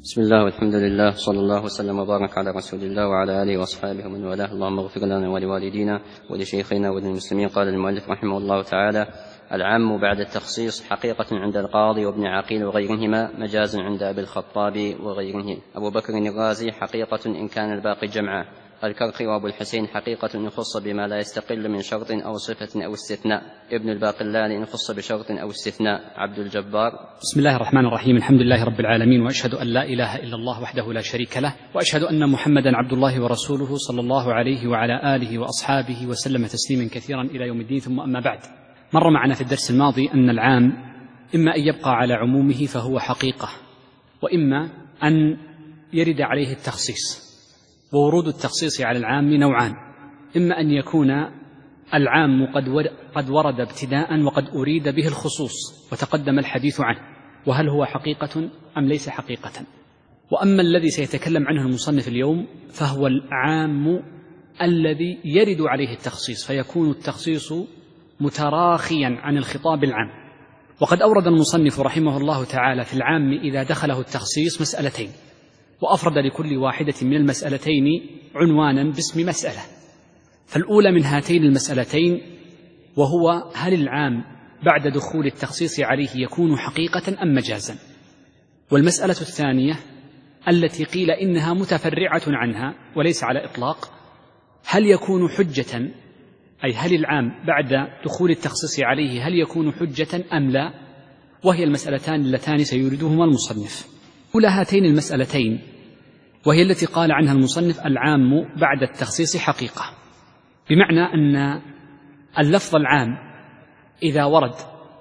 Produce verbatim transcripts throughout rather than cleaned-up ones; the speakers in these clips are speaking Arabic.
بسم الله والحمد لله صلى الله وسلم وبارك على رسول الله وعلى آله وأصحابه ومن والاه. اللهم اغفر لنا ولوالدينا ولشيخنا وللمسلمين. قال المؤلف رحمه الله تعالى: العام بعد التخصيص حقيقة عند القاضي وابن عقيل وغيرهما، مجاز عند أبي الخطاب وغيره. أبو بكر الرازي: حقيقة إن كان الباقي جمعا. الكرخي وأبو الحسين: حقيقة إن خص بما لا يستقل من شرط أو صفة أو استثناء. ابن الباقلاني: إن خص بشرط أو استثناء. عبد الجبار: بسم الله الرحمن الرحيم، الحمد لله رب العالمين، وأشهد أن لا إله إلا الله وحده لا شريك له، وأشهد أن محمدا عبد الله ورسوله صلى الله عليه وعلى آله وأصحابه وسلم تسليما كثيرا إلى يوم الدين. ثم أما بعد، مر معنا في الدرس الماضي أن العام إما أن يبقى على عمومه فهو حقيقة، وإما أن يرد عليه التخصيص. وورود التخصيص على العام نوعان: إما أن يكون العام قد ورد ابتداء وقد أريد به الخصوص وتقدم الحديث عنه، وهل هو حقيقة أم ليس حقيقة. وأما الذي سيتكلم عنه المصنف اليوم فهو العام الذي يرد عليه التخصيص، فيكون التخصيص متراخيا عن الخطاب العام. وقد أورد المصنف رحمه الله تعالى في العام إذا دخله التخصيص مسألتين، وأفرد لكل واحدة من المسألتين عنوانا باسم مسألة. فالأولى من هاتين المسألتين وهو: هل العام بعد دخول التخصيص عليه يكون حقيقة أم مجازا؟ والمسألة الثانية التي قيل إنها متفرعة عنها وليس على إطلاق: هل يكون حجة، أي هل العام بعد دخول التخصيص عليه هل يكون حجة أم لا؟ وهي المسألتان اللتان سيوردهما المصنف. أولى هاتين المسألتين وهي التي قال عنها المصنف: العام بعد التخصيص حقيقة، بمعنى أن اللفظ العام إذا ورد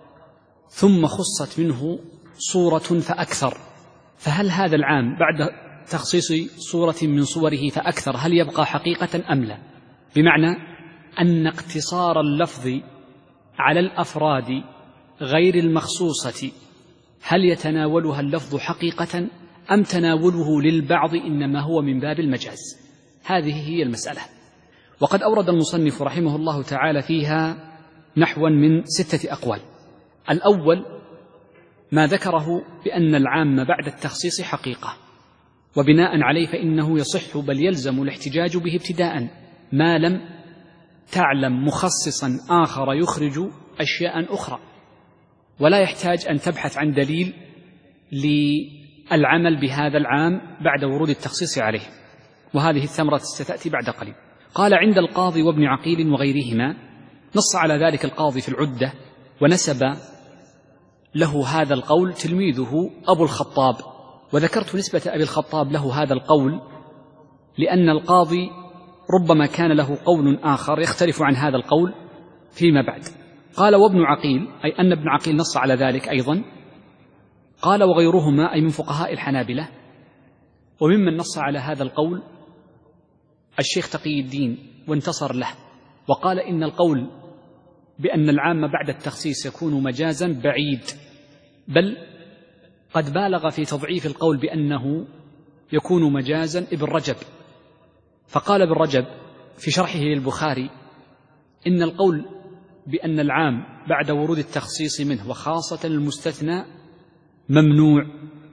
ثم خصت منه صورة فأكثر، فهل هذا العام بعد تخصيص صورة من صوره فأكثر هل يبقى حقيقة أم لا؟ بمعنى أن اقتصار اللفظ على الأفراد غير المخصوصة هل يتناولها اللفظ حقيقة أم تناوله للبعض إنما هو من باب المجاز؟ هذه هي المسألة. وقد أورد المصنف رحمه الله تعالى فيها نحوا من ستة أقوال. الأول ما ذكره بأن العام بعد التخصيص حقيقة، وبناء عليه فإنه يصح بل يلزم الاحتجاج به ابتداء ما لم تعلم مخصصا آخر يخرج أشياء أخرى، ولا يحتاج أن تبحث عن دليل للعمل بهذا العام بعد ورود التخصيص عليه، وهذه الثمرة ستأتي بعد قليل. قال: عند القاضي وابن عقيل وغيرهما. نص على ذلك القاضي في العدة، ونسب له هذا القول تلميذه أبو الخطاب. وذكرت نسبة أبي الخطاب له هذا القول لأن القاضي ربما كان له قول آخر يختلف عن هذا القول فيما بعد. قال: وابن عقيل، أي أن ابن عقيل نص على ذلك أيضا. قال: وغيرهما، أي من فقهاء الحنابلة. وممن نص على هذا القول الشيخ تقي الدين وانتصر له، وقال إن القول بأن العام بعد التخصيص يكون مجازا بعيد، بل قد بالغ في تضعيف القول بأنه يكون مجازا ابن رجب. فقال ابن رجب في شرحه للبخاري إن القول بأن العام بعد ورود التخصيص منه وخاصة المستثنى ممنوع،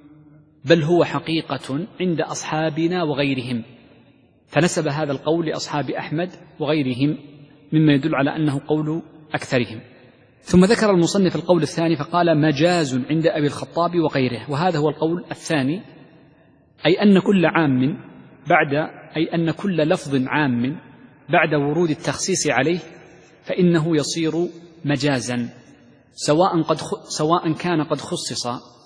بل هو حقيقة عند أصحابنا وغيرهم. فنسب هذا القول لأصحاب أحمد وغيرهم مما يدل على أنه قول أكثرهم. ثم ذكر المصنف القول الثاني فقال: مجاز عند أبي الخطاب وغيره. وهذا هو القول الثاني، أي أن كل عام بعد أي أن كل لفظ عام بعد ورود التخصيص عليه فإنه يصير مجازا، سواء قد سواء كان قد خصص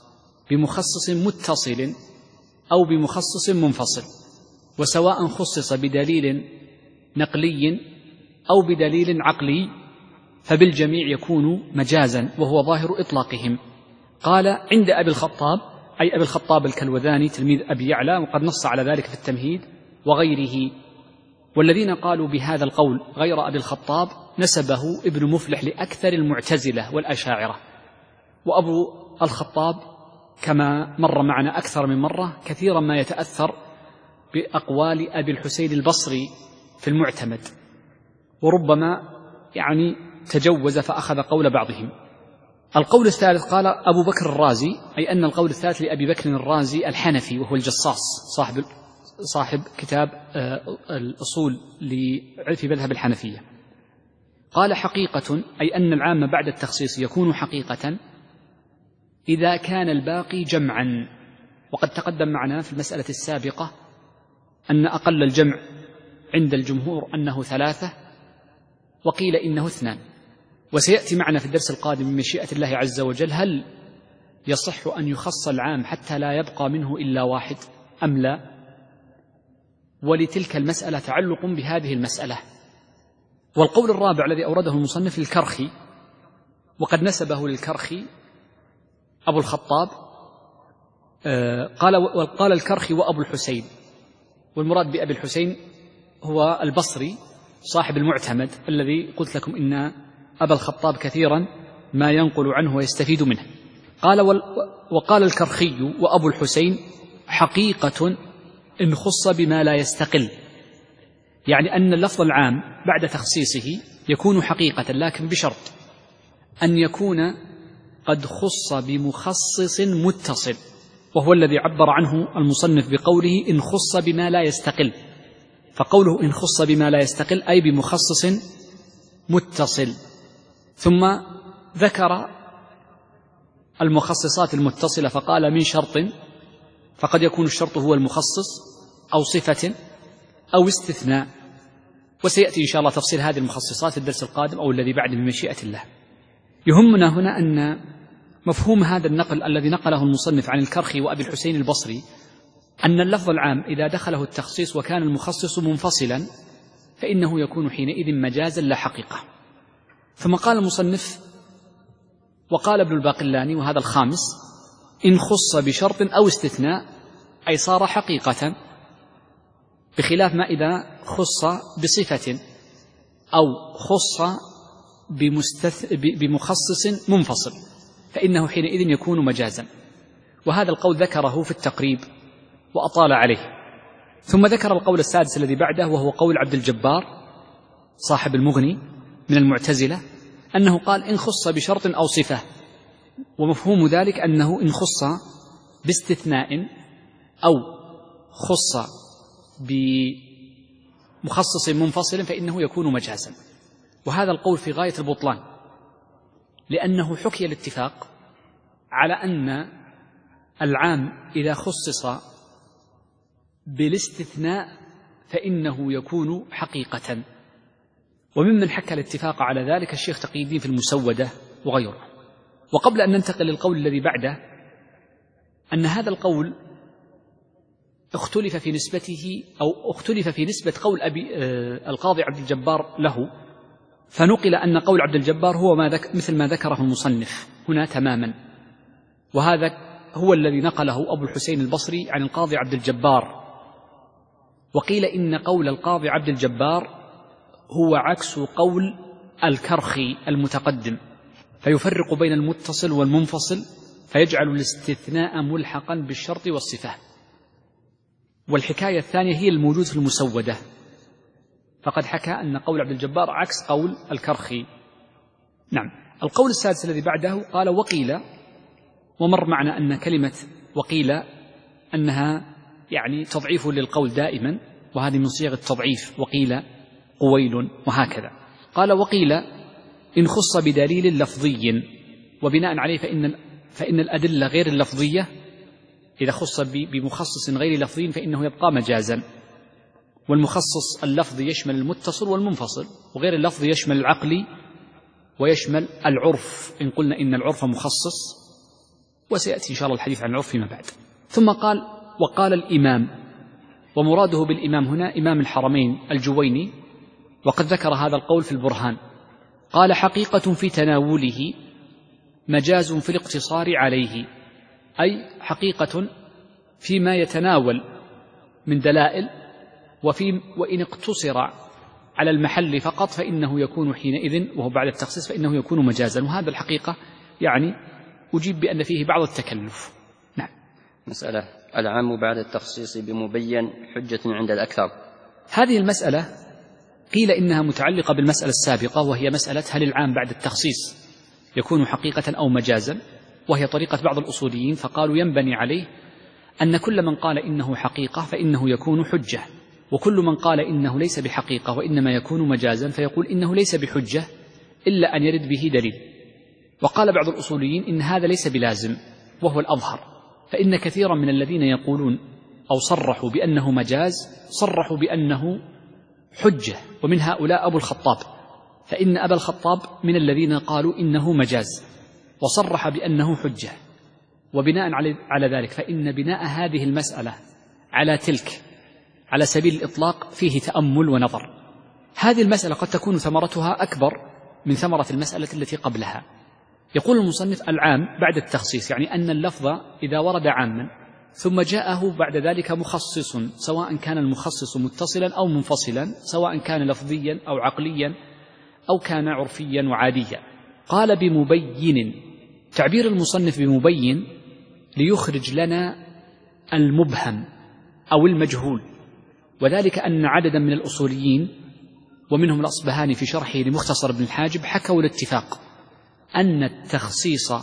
بمخصص متصل أو بمخصص منفصل، وسواء خصص بدليل نقلي أو بدليل عقلي، فبالجميع يكون مجازا، وهو ظاهر إطلاقهم. قال: عند أبي الخطاب، أي أبي الخطاب الكلوذاني تلميذ أبي يعلى، وقد نص على ذلك في التمهيد وغيره. والذين قالوا بهذا القول غير أبي الخطاب نسبه ابن مفلح لأكثر المعتزلة والأشاعرة. وأبو الخطاب كما مر معنا أكثر من مرة كثيرا ما يتأثر بأقوال أبي الحسين البصري في المعتمد، وربما يعني تجوز فأخذ قول بعضهم. القول الثالث قال أبو بكر الرازي، أي أن القول الثالث لأبي بكر الرازي الحنفي، وهو الجصاص صاحب صاحب كتاب الأصول في مذهب الحنفية. قال حقيقة، أي أن العام بعد التخصيص يكون حقيقة إذا كان الباقي جمعا. وقد تقدم معنا في المسألة السابقة أن أقل الجمع عند الجمهور أنه ثلاثة، وقيل إنه اثنان. وسيأتي معنا في الدرس القادم من مشيئة الله عز وجل هل يصح أن يخص العام حتى لا يبقى منه إلا واحد أم لا، ولتلك المسألة تعلق بهذه المسألة. والقول الرابع الذي أورده المصنف الكرخي، وقد نسبه للكرخي أبو الخطاب، قال وقال الكرخي وأبو الحسين، والمراد بأبي الحسين هو البصري صاحب المعتمد الذي قلت لكم إن أبا الخطاب كثيرا ما ينقل عنه ويستفيد منه. قال وقال الكرخي وأبو الحسين حقيقة إن خص بما لا يستقل، يعني أن اللفظ العام بعد تخصيصه يكون حقيقة، لكن بشرط أن يكون قد خص بمخصص متصل، وهو الذي عبر عنه المصنف بقوله إن خص بما لا يستقل. فقوله إن خص بما لا يستقل أي بمخصص متصل. ثم ذكر المخصصات المتصلة فقال من شرط، فقد يكون الشرط هو المخصص أو صفة أو استثناء. وسيأتي إن شاء الله تفصيل هذه المخصصات في الدرس القادم أو الذي بعد بمشيئة الله. يهمنا هنا أن مفهوم هذا النقل الذي نقله المصنف عن الكرخي وأبي الحسين البصري أن اللفظ العام إذا دخله التخصيص وكان المخصص منفصلا فإنه يكون حينئذ مجازا لا حقيقة. ثم قال المصنف وقال ابن الباقلاني وهذا الخامس إن خص بشرط أو استثناء أي صار حقيقة، بخلاف ما إذا خص بصفة أو خص بمستث... بمخصص منفصل فإنه حينئذ يكون مجازا. وهذا القول ذكره في التقريب وأطال عليه. ثم ذكر القول السادس الذي بعده وهو قول عبد الجبار صاحب المغني من المعتزلة، أنه قال إن خص بشرط أو صفة، ومفهوم ذلك أنه إن خص باستثناء أو خص بمخصص منفصل فإنه يكون مجازا. وهذا القول في غاية البطلان، لأنه حكي الاتفاق على أن العام إذا خصص بالاستثناء فإنه يكون حقيقة. وممن حكى الاتفاق على ذلك الشيخ تقي الدين في المسودة وغيره. وقبل أن ننتقل للقول الذي بعده، أن هذا القول اختلف في نسبته أو اختلف في نسبة قول أبي آه القاضي عبد الجبار له، فنقل أن قول عبد الجبار هو ما ذك مثل ما ذكره المصنف هنا تماما، وهذا هو الذي نقله أبو الحسين البصري عن القاضي عبد الجبار. وقيل إن قول القاضي عبد الجبار هو عكس قول الكرخي المتقدم، فيفرق بين المتصل والمنفصل فيجعل الاستثناء ملحقا بالشرط والصفة. والحكاية الثانية هي الموجود في المسودة، فقد حكى أن قول عبد الجبار عكس قول الكرخي. نعم. القول السادس الذي بعده قال وقيل، ومر معنا أن كلمة وقيل أنها يعني تضعيف للقول دائما، وهذه من صيغ التضعيف، وقيل قويل وهكذا. قال وقيل إن خص بدليل لفظي، وبناء عليه فإن, فإن الأدلة غير اللفظية إذا خص بمخصص غير لفظي فإنه يبقى مجازا. والمخصص اللفظي يشمل المتصل والمنفصل، وغير اللفظي يشمل العقلي ويشمل العرف إن قلنا إن العرف مخصص، وسيأتي إن شاء الله الحديث عن العرف فيما بعد. ثم قال وقال الإمام، ومراده بالإمام هنا إمام الحرمين الجويني، وقد ذكر هذا القول في البرهان. قال حقيقة في تناوله مجاز في الاقتصار عليه، أي حقيقة فيما يتناول من دلائل، وفي وإن اقتصر على المحل فقط فإنه يكون حينئذ وهو بعد التخصيص فإنه يكون مجازا. وهذا الحقيقة يعني أجيب بأن فيه بعض التكلف. نعم. مسألة العام بعد التخصيص بمبين حجة عند الأكثر. هذه المسألة قيل إنها متعلقة بالمسألة السابقة، وهي مسألة هل العام بعد التخصيص يكون حقيقة أو مجازا، وهي طريقة بعض الأصوليين، فقالوا ينبني عليه أن كل من قال إنه حقيقة فإنه يكون حجة، وكل من قال إنه ليس بحقيقة وإنما يكون مجازا فيقول إنه ليس بحجة إلا أن يرد به دليل. وقال بعض الأصوليين إن هذا ليس بلازم، وهو الأظهر، فإن كثيرا من الذين يقولون أو صرحوا بأنه مجاز صرحوا بأنه حجة، ومن هؤلاء أبو الخطاب، فإن أبا الخطاب من الذين قالوا إنه مجاز وصرح بأنه حجة. وبناء على ذلك فإن بناء هذه المسألة على تلك على سبيل الإطلاق فيه تأمل ونظر. هذه المسألة قد تكون ثمرتها أكبر من ثمرة المسألة التي قبلها. يقول المصنف العام بعد التخصيص، يعني أن اللفظ إذا ورد عاما ثم جاءه بعد ذلك مخصص، سواء كان المخصص متصلا أو منفصلا، سواء كان لفظيا أو عقليا أو كان عرفيا وعاديا. قال بمبين، تعبير المصنف بمبين ليخرج لنا المبهم أو المجهول، وذلك أن عددا من الأصوليين ومنهم الأصبهاني في شرحه لمختصر ابن الحاجب حكوا الاتفاق أن التخصيص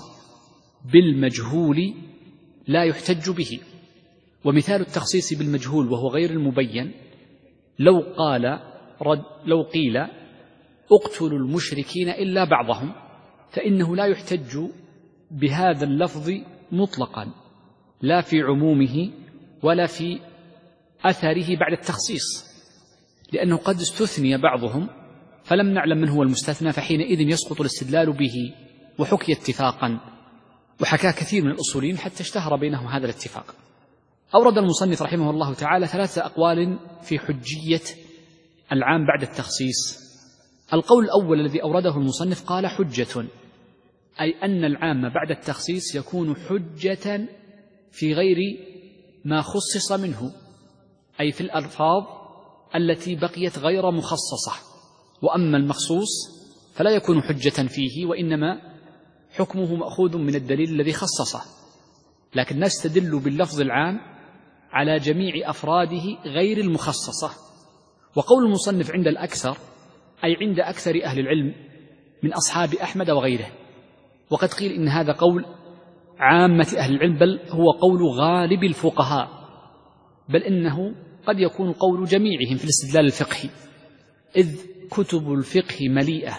بالمجهول لا يحتج به. ومثال التخصيص بالمجهول وهو غير المبين لو قال رد لو قيل اقتلوا المشركين إلا بعضهم، فإنه لا يحتج بهذا اللفظ مطلقا، لا في عمومه ولا في أثره بعد التخصيص، لأنه قد استثني بعضهم فلم نعلم من هو المستثنى، فحينئذ يسقط الاستدلال به. وحكي اتفاقا، وحكى كثير من الأصوليين حتى اشتهر بينهم هذا الاتفاق. أورد المصنف رحمه الله تعالى ثلاثة أقوال في حجية العام بعد التخصيص. القول الأول الذي أورده المصنف قال حجة، أي أن العام بعد التخصيص يكون حجة في غير ما خصص منه، أي في الألفاظ التي بقيت غير مخصصة. وأما المخصوص فلا يكون حجة فيه، وإنما حكمه مأخوذ من الدليل الذي خصصه، لكن نستدل باللفظ العام على جميع أفراده غير المخصصة. وقول المصنف عند الأكثر أي عند أكثر أهل العلم من أصحاب أحمد وغيره، وقد قيل إن هذا قول عامة أهل العلم، بل هو قول غالب الفقهاء، بل إنه قد يكون قول جميعهم في الاستدلال الفقهي، إذ كتب الفقه مليئة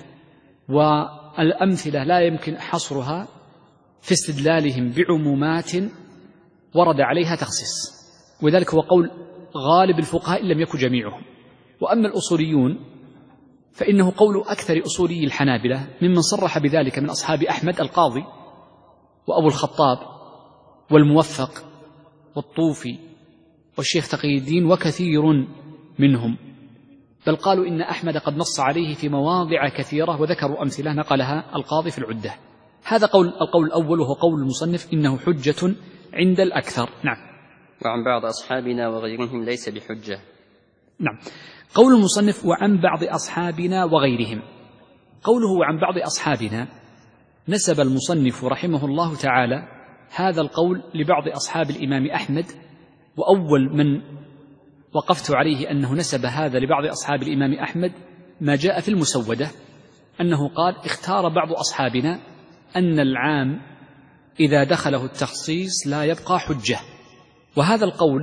والأمثلة لا يمكن حصرها في استدلالهم بعمومات ورد عليها تخصيص، وذلك هو قول غالب الفقهاء إن لم يكن جميعهم. وأما الأصوليون فإنه قول أكثر أصولي الحنابلة ممن صرح بذلك من أصحاب أحمد القاضي وأبو الخطاب والموفق والطوفي والشيخ تقي الدين وكثير منهم، بل قالوا إن أحمد قد نص عليه في مواضع كثيرة وذكروا أمثلة نقلها القاضي في العدة. هذا قول القول الأول، وهو قول المصنف إنه حجة عند الأكثر. نعم. وعن بعض أصحابنا وغيرهم ليس بحجة. نعم. قول المصنف وعن بعض أصحابنا وغيرهم، قوله وعن بعض أصحابنا نسب المصنف رحمه الله تعالى هذا القول لبعض أصحاب الإمام أحمد، وأول من وقفت عليه أنه نسب هذا لبعض أصحاب الإمام أحمد ما جاء في المسودة، أنه قال اختار بعض أصحابنا أن العام إذا دخله التخصيص لا يبقى حجة. وهذا القول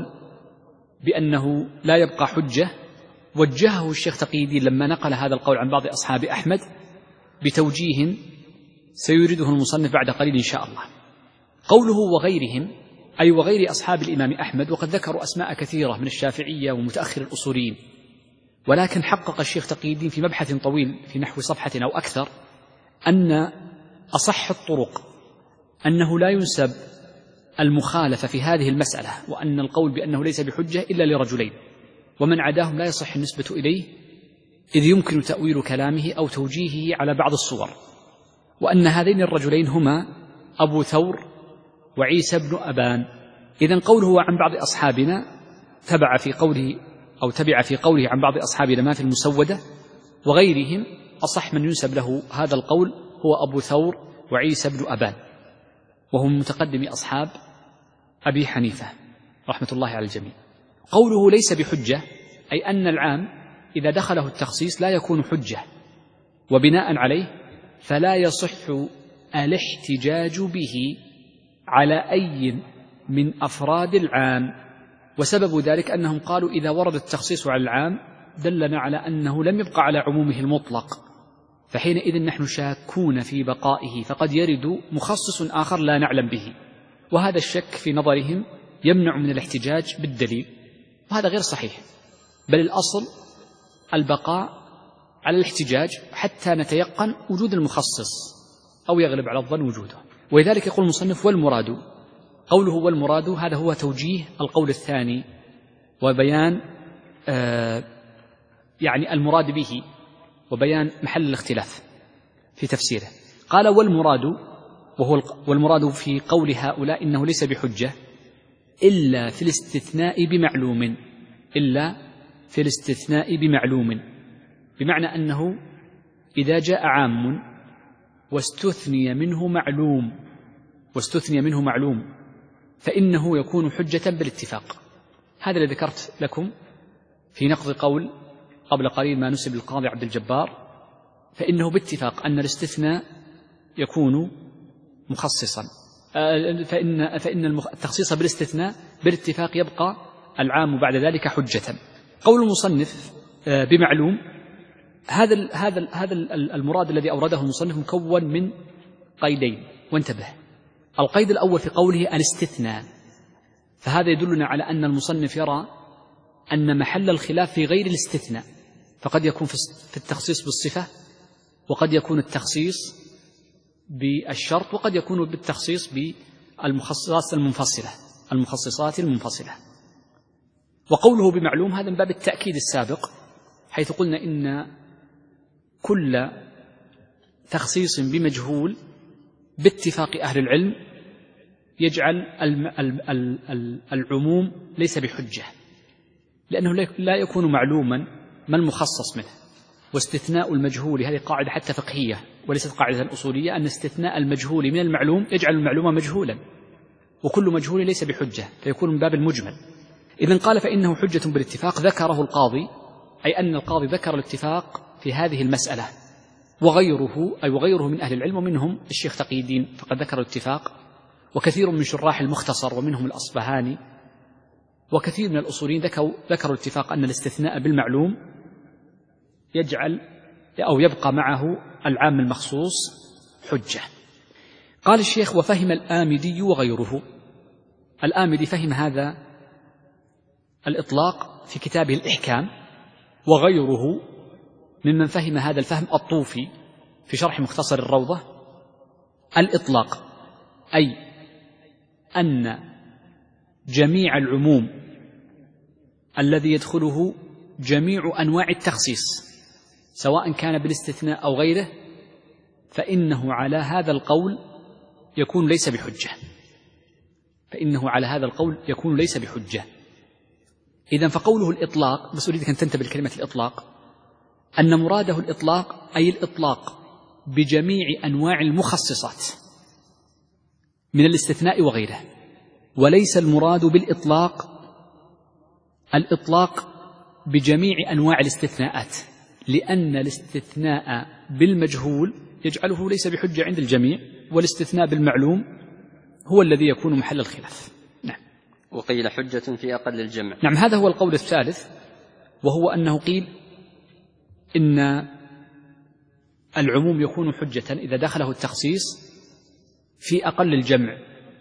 بأنه لا يبقى حجة وجهه الشيخ تقي الدين لما نقل هذا القول عن بعض أصحاب أحمد بتوجيه سيريده المصنف بعد قليل إن شاء الله. قوله وغيرهم أي وغير أصحاب الإمام أحمد، وقد ذكروا أسماء كثيرة من الشافعية ومتأخر الأصوليين، ولكن حقق الشيخ تقي الدين في مبحث طويل في نحو صفحة أو أكثر أن أصح الطرق أنه لا ينسب المخالفة في هذه المسألة، وأن القول بأنه ليس بحجة إلا لرجلين، ومن عداهم لا يصح النسبة إليه، إذ يمكن تأويل كلامه أو توجيهه على بعض الصور، وأن هذين الرجلين هما أبو ثور وعيسى بن أبان. إذن قوله عن بعض أصحابنا تبع في قوله أو تبع في قوله عن بعض أصحابنا ما في المسودة، وغيرهم أصح من ينسب له هذا القول هو أبو ثور وعيسى بن أبان، وهم متقدم أصحاب أبي حنيفة رحمة الله على الجميع. قوله ليس بحجة أي أن العام إذا دخله التخصيص لا يكون حجة، وبناء عليه فلا يصح الاحتجاج به على أي من أفراد العام. وسبب ذلك أنهم قالوا إذا ورد التخصيص على العام دلنا على أنه لم يبقى على عمومه المطلق، فحينئذ نحن شاكون في بقائه، فقد يرد مخصص آخر لا نعلم به، وهذا الشك في نظرهم يمنع من الاحتجاج بالدليل، وهذا غير صحيح، بل الأصل البقاء على الاحتجاج حتى نتيقن وجود المخصص أو يغلب على الظن وجوده. ولذلك يقول المصنف والمراد، قوله والمراد هذا هو توجيه القول الثاني وبيان آه يعني المراد به وبيان محل الاختلاف في تفسيره. قال والمراد، وهو والمراد في قول هؤلاء إنه ليس بحجة إلا في الاستثناء بمعلوم، إلا في الاستثناء بمعلوم، بمعنى أنه إذا جاء عام واستثني منه معلوم واستثني منه معلوم فإنه يكون حجة بالاتفاق. هذا الذي ذكرت لكم في نقض قول قبل قليل ما نسب للقاضي عبد الجبار، فإنه باتفاق أن الاستثناء يكون مخصصا، فإن, فإن التخصيص بالاستثناء بالاتفاق يبقى العام بعد ذلك حجة. قول المصنف بمعلوم، هذا هذا هذا المراد الذي أورده المصنف مكون من قيدين، وانتبه، القيد الأول في قوله الاستثناء، فهذا يدلنا على أن المصنف يرى أن محل الخلاف في غير الاستثناء، فقد يكون في التخصيص بالصفة، وقد يكون التخصيص بالشرط، وقد يكون بالتخصيص بالمخصصات المنفصلة المخصصات المنفصلة. وقوله بمعلوم هذا من باب التأكيد السابق، حيث قلنا إن كل تخصيص بمجهول باتفاق أهل العلم يجعل العموم ليس بحجة، لأنه لا يكون معلوما ما المخصص منه. واستثناء المجهول، هذه قاعدة حتى فقهية وليست قاعدة أصولية، أن استثناء المجهول من المعلوم يجعل المعلوم مجهولا، وكل مجهول ليس بحجة، فيكون من باب المجمل. إذن قال فإنه حجة بالاتفاق، ذكره القاضي، أي أن القاضي ذكر الاتفاق في هذه المسألة، وغيره أي وغيره من أهل العلم، ومنهم الشيخ تقي الدين فقد ذكر الاتفاق، وكثير من شراح المختصر ومنهم الأصبهاني، وكثير من الأصوليين ذكروا ذكروا الاتفاق أن الاستثناء بالمعلوم يجعل أو يبقى معه العام المخصوص حجة. قال الشيخ وفهم الآمدي وغيره، الآمدي فهم هذا الإطلاق في كتابه الإحكام، وغيره ممن فهم هذا الفهم الطوفي في شرح مختصر الروضة، الإطلاق أي أن جميع العموم الذي يدخله جميع أنواع التخصيص سواء كان بالاستثناء أو غيره، فإنه على هذا القول يكون ليس بحجة، فإنه على هذا القول يكون ليس بحجة. إذن فقوله الإطلاق، بس أريدك أن تنتبه لكلمة الإطلاق، أن مراده الإطلاق أي الإطلاق بجميع أنواع المخصصات من الاستثناء وغيره، وليس المراد بالإطلاق الإطلاق بجميع أنواع الاستثناءات، لأن الاستثناء بالمجهول يجعله ليس بحجة عند الجميع، والاستثناء بالمعلوم هو الذي يكون محل الخلاف. نعم. وقيل حجة في أقل الجمع. نعم، هذا هو القول الثالث، وهو أنه قيل إن العموم يكون حجة إذا دخله التخصيص في أقل الجمع،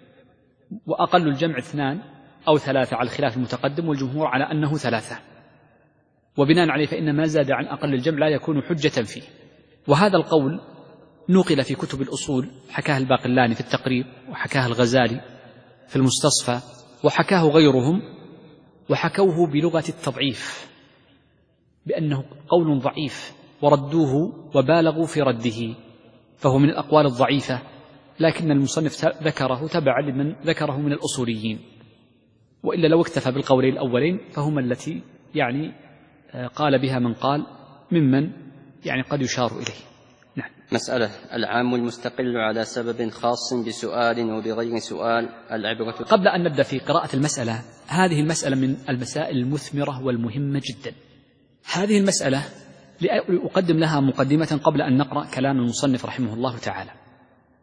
وأقل الجمع اثنان أو ثلاثة على الخلاف المتقدم، والجمهور على أنه ثلاثة، وبناء عليه فإن ما زاد عن أقل الجمع لا يكون حجة فيه. وهذا القول نقل في كتب الأصول، حكاه الباقلاني في التقريب، وحكاه الغزالي في المستصفى، وحكاه غيرهم، وحكوه بلغة التضعيف بأنه قول ضعيف، وردوه وبالغوا في رده، فهو من الأقوال الضعيفة، لكن المصنف ذكره تبع لمن ذكره من الأصوليين، وإلا لو اكتفى بالقولين الأولين فهما التي يعني قال بها من قال ممن يعني قد يشار إليه. نعم. مسألة العام المستقل على سبب خاص بسؤال وبغير سؤال، العبرة. قبل أن نبدأ في قراءة المسألة، هذه المسألة من المسائل المثمرة والمهمة جدا. هذه المسألة لأقدم لها مقدمة قبل أن نقرأ كلام المصنف رحمه الله تعالى.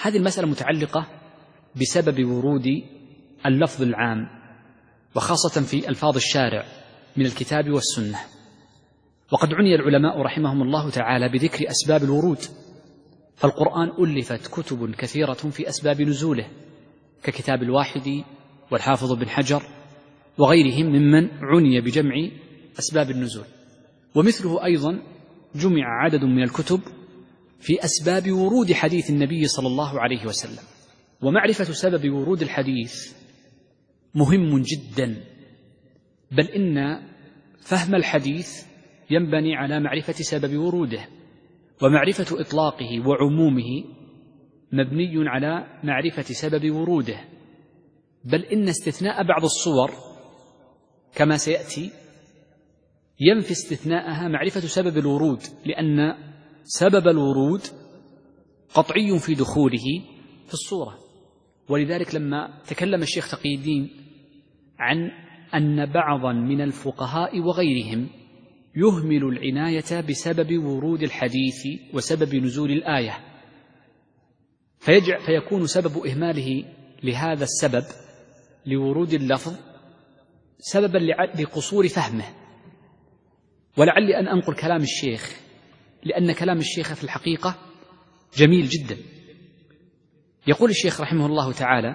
هذه المسألة متعلقة بسبب ورود اللفظ العام، وخاصة في ألفاظ الشارع من الكتاب والسنة. وقد عني العلماء رحمهم الله تعالى بذكر أسباب الورود، فالقرآن ألفت كتب كثيرة في أسباب نزوله ككتاب الواحد والحافظ بن حجر وغيرهم ممن عني بجمع أسباب النزول. ومثله أيضا جمع عدد من الكتب في أسباب ورود حديث النبي صلى الله عليه وسلم. ومعرفة سبب ورود الحديث مهم جدا، بل إن فهم الحديث ينبني على معرفة سبب وروده، ومعرفة إطلاقه وعمومه مبني على معرفة سبب وروده، بل إن استثناء بعض الصور كما سيأتي ينفي استثناءها معرفة سبب الورود، لأن سبب الورود قطعي في دخوله في الصورة. ولذلك لما تكلم الشيخ تقي الدين عن أن بعضا من الفقهاء وغيرهم يهمل العناية بسبب ورود الحديث وسبب نزول الآية، فيجع فيكون سبب إهماله لهذا السبب لورود اللفظ سببا لقصور فهمه. ولعلي أن أنقل كلام الشيخ، لأن كلام الشيخ في الحقيقة جميل جدا. يقول الشيخ رحمه الله تعالى: